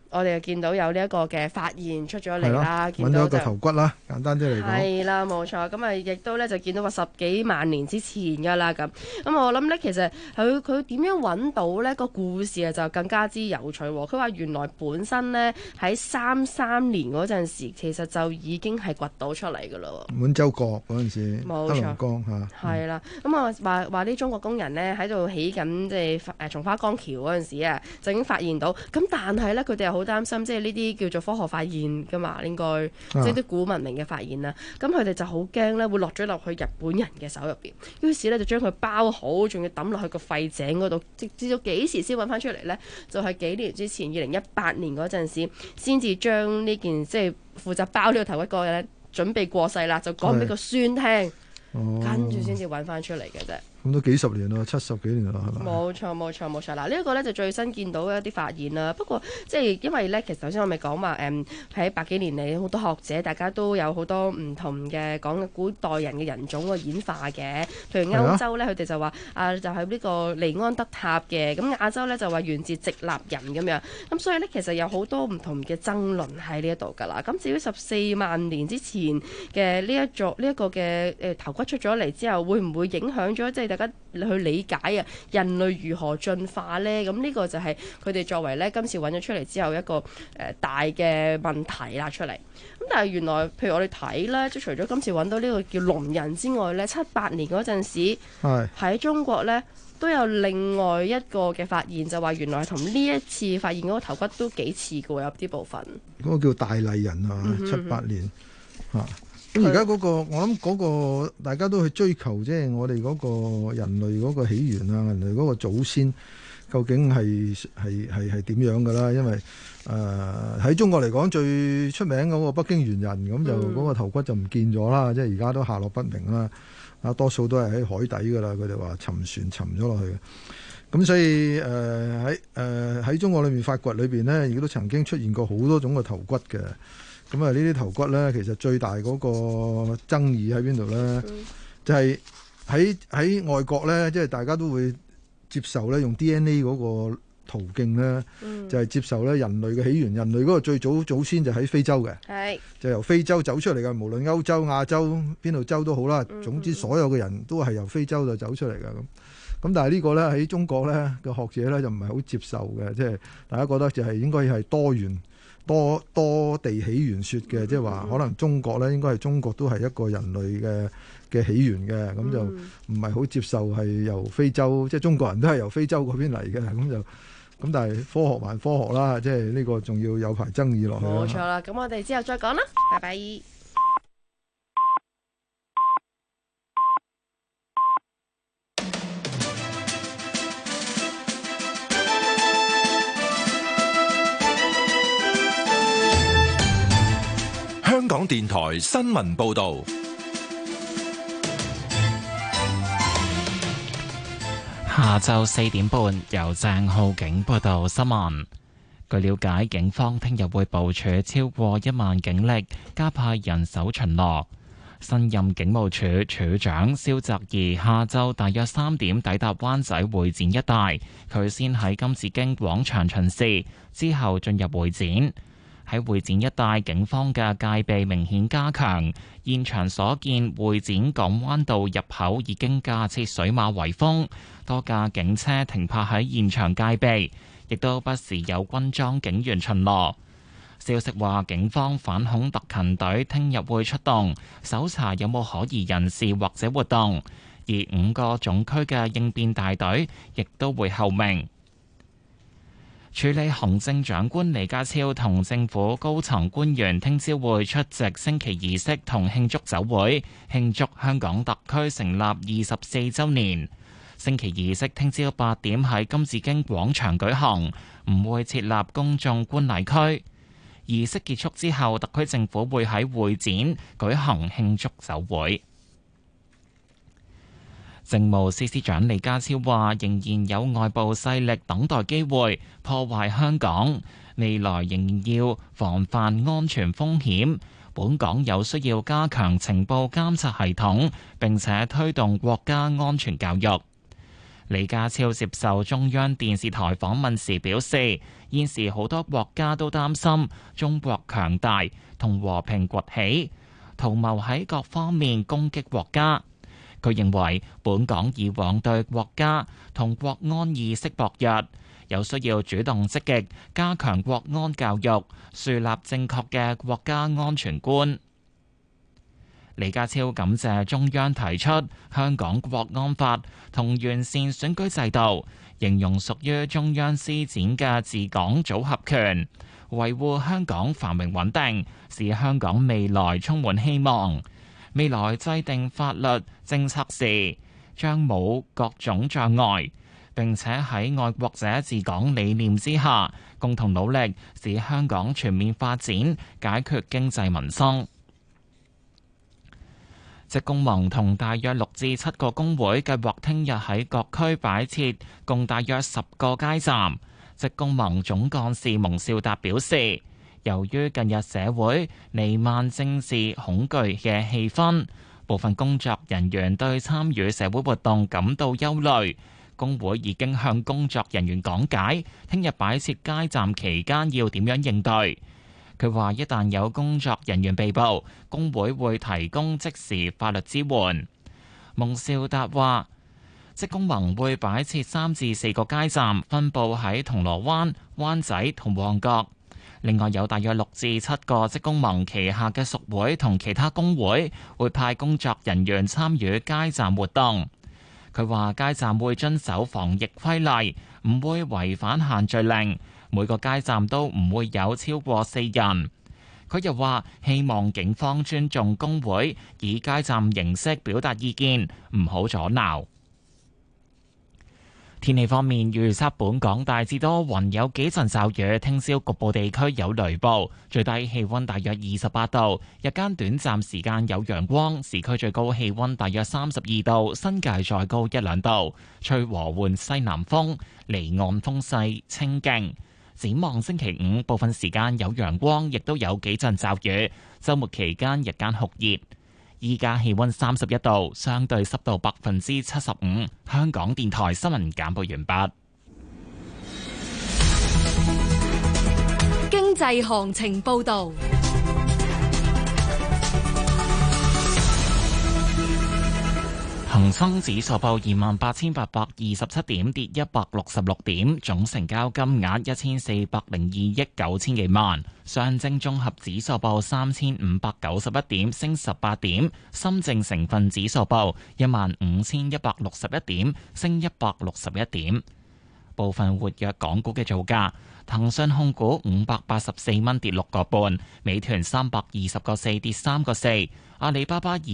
我哋就見到有呢一個嘅發現出咗嚟啦， 揾到一個頭骨啦，簡單啲嚟講。 係啦，冇錯。咁啊，亦都咧就見到話10幾萬年之前㗎啦咁。咁我諗咧，其實佢點樣揾到呢個故事啊，就更加之有趣喎。佢話原來本身咧喺33年嗰陣時，其實就已經係掘到出嚟㗎咯。 滿洲國嗰陣時， 冇錯， 黑龍江嚇。 係啦，咁啊話啲中國工人咧喺度起緊即係松花江橋嗰陣時啊，就已經發現到。咁但係咧，佢哋又好擔心，即係呢啲叫做科學發現㗎嘛，應該即係啲古文明嘅發現啦。咁佢哋就好驚咧，會落咗落去日本人嘅手入邊。於是咧就將佢包好，仲要抌落去個廢井嗰度。直至到幾時先揾翻出嚟咧？就係幾年之前，2018年嗰陣時，先至將呢件即係負責包呢個頭骨嗰個咧，準備過世啦，就講俾個孫聽，跟住先至揾翻出嚟嘅啫。 咁都幾十年啦，70幾年啦，係咪？ 冇錯。嗱，呢一個咧就最新見到嘅一啲發現啦。不過即係因為咧，其實頭先我咪講話喺百幾年嚟，好多學者大家都有好多唔同嘅講嘅古代人嘅人種個演化嘅。譬如歐洲咧，佢哋就話就係呢個尼安德塔嘅。咁亞洲咧就話源自直立人咁樣。咁所以咧，其實有好多唔同嘅爭論喺呢一度㗎啦。咁至於14萬年之前嘅呢一個嘅頭骨出咗嚟之後，會唔會影響咗即係大家去理解啊人類如何進化呢？咁呢個就係佢哋作為咧今次揾咗出嚟之後一個大嘅問題啦出嚟。咁但係原來譬如我哋睇咧，即係除咗今次揾到呢個叫龍人之外咧，78年嗰陣時喺中國咧都有另外一個嘅發現，就話原來同呢一次發現嗰個頭骨都幾似嘅喎，有啲部分。 嗰個叫大麗人啊，78年嚇。咁而家嗰個，我諗嗰個大家都去追求，即係我哋嗰個人類嗰個起源啊，人類嗰個祖先究竟係點樣㗎啦？因為喺中國嚟講最出名嗰個北京猿人，咁就嗰個頭骨就唔見咗啦，即係而家都下落不明啦。多數都係喺海底㗎啦，佢哋話沉船沉咗落去嘅。咁所以喺中國裏面發掘裏邊呢，亦都曾經出現過好多種嘅頭骨嘅。咁啊，呢啲頭骨咧，其實最大嗰個爭議喺邊度咧？就係喺外國咧，即係大家都會接受咧，用 DNA 嗰個途徑咧，就係接受咧人類嘅起源。人類嗰個最早祖先就喺非洲嘅，就由非洲走出嚟嘅。無論歐洲、亞洲邊度洲都好啦，總之所有嘅人都係由非洲就走出嚟嘅咁。但係呢個咧喺中國咧嘅學者咧就唔係好接受嘅，即係大家覺得就係應該係多元。多地起源說嘅，即係話可能中國咧，應該係中國都係一個人類嘅起源嘅，咁就唔係好接受係由非洲，即係中國人都係由非洲嗰邊嚟嘅，咁但係科學還科學啦，即係呢個仲要有排爭議落去。 冇錯啦，咁我哋之後再講啦，拜拜。 香港電台新聞報道， 下晝4點半，由鄭浩景報道新聞。據了解，警方聽日會部署超過1萬警力，加派人手巡邏。新任警務處處長蕭澤頤下晝大約3點抵達灣仔會展一帶，佢先喺金紫荊廣場巡視，之後進入會展。喺會展一帶，警方嘅戒備明顯加強。現場所見，會展港灣道入口已經架設水馬圍封，多架警車停泊喺現場戒備，亦都不時有軍裝警員巡邏。消息話，警方反恐特勤隊聽日會出動，搜查有冇可疑人士或者活動，而5個總區嘅應變大隊亦都會候命。署理行政長官李家超同政府高層官員聽朝會出席升旗儀式同慶祝酒會，慶祝香港特區成立24週年。升旗儀式聽朝8點喺金紫荊廣場舉行，唔會設立公眾觀禮區。儀式結束之後，特區政府會喺會展舉行慶祝酒會。政務司司長李家超話，仍然有外部勢力等待機會破壞香港，未來仍然要防範安全風險。本港有需要加強情報監察系統，並且推動國家安全教育。 李家超接受中央電視台訪問時表示，現時好多國家都擔心中國強大同和平崛起，圖謀喺各方面攻擊國家。佢認為本港以往對國家同國安意識薄弱，有需要主動積極加強國安教育，樹立正確嘅國家安全觀。李家超感謝中央提出香港國安法同完善選舉制度，形容屬於中央施展嘅治港組合拳，維護香港繁榮穩定，使香港未來充滿希望。未來制定法律政策時，將冇各種障礙，並且喺愛國者治港理念之下，共同努力使香港全面發展，解決經濟民生。職工盟同大約6至7個工會計劃聽日喺各區擺設共大約10個街站。職工盟總幹事蒙兆達表示，由於近日社會彌漫政治恐懼嘅氣氛，部分工作人員對參與社會活動感到憂慮。工會已經向工作人員講解，聽日擺設街站期間要點樣應對。佢話：一旦有工作人員被捕，工會會提供即時法律支援。蒙兆達話：職工盟會擺設3至4個街站，分佈喺銅鑼灣、灣仔同旺角。另外有大約6至7個職工盟旗下嘅屬會同其他工會會派工作人員參與街站活動。佢話：街站會遵守防疫規例，唔會違反限聚令。每個街站都唔會有超過4人。佢又話：希望警方尊重工會，以街站形式表達意見，唔好阻撓。天氣方面，預測本港大致多雲，有幾陣驟雨，聽朝局部地區有雷暴，最低氣溫大約28度，日間短暫時間有陽光，市區最高氣溫大約32度，新界再高1-2度，吹和緩西南風，離岸風勢清勁。展望星期5，部分時間有陽光，亦都有幾陣驟雨。週末期間日間酷熱。依家氣溫31度，相對濕度75%。香港電台新聞簡報完畢。 經濟行情報導。 恒生指數報28,827點，跌166點，總成交金額1402億9千幾萬。上證綜合指數報3591點，升18點。深證成分指數報15,161點，升161點。部分活躍港股嘅造價：騰訊控股584蚊，跌6個半；美團320個4，跌3個4；阿里巴巴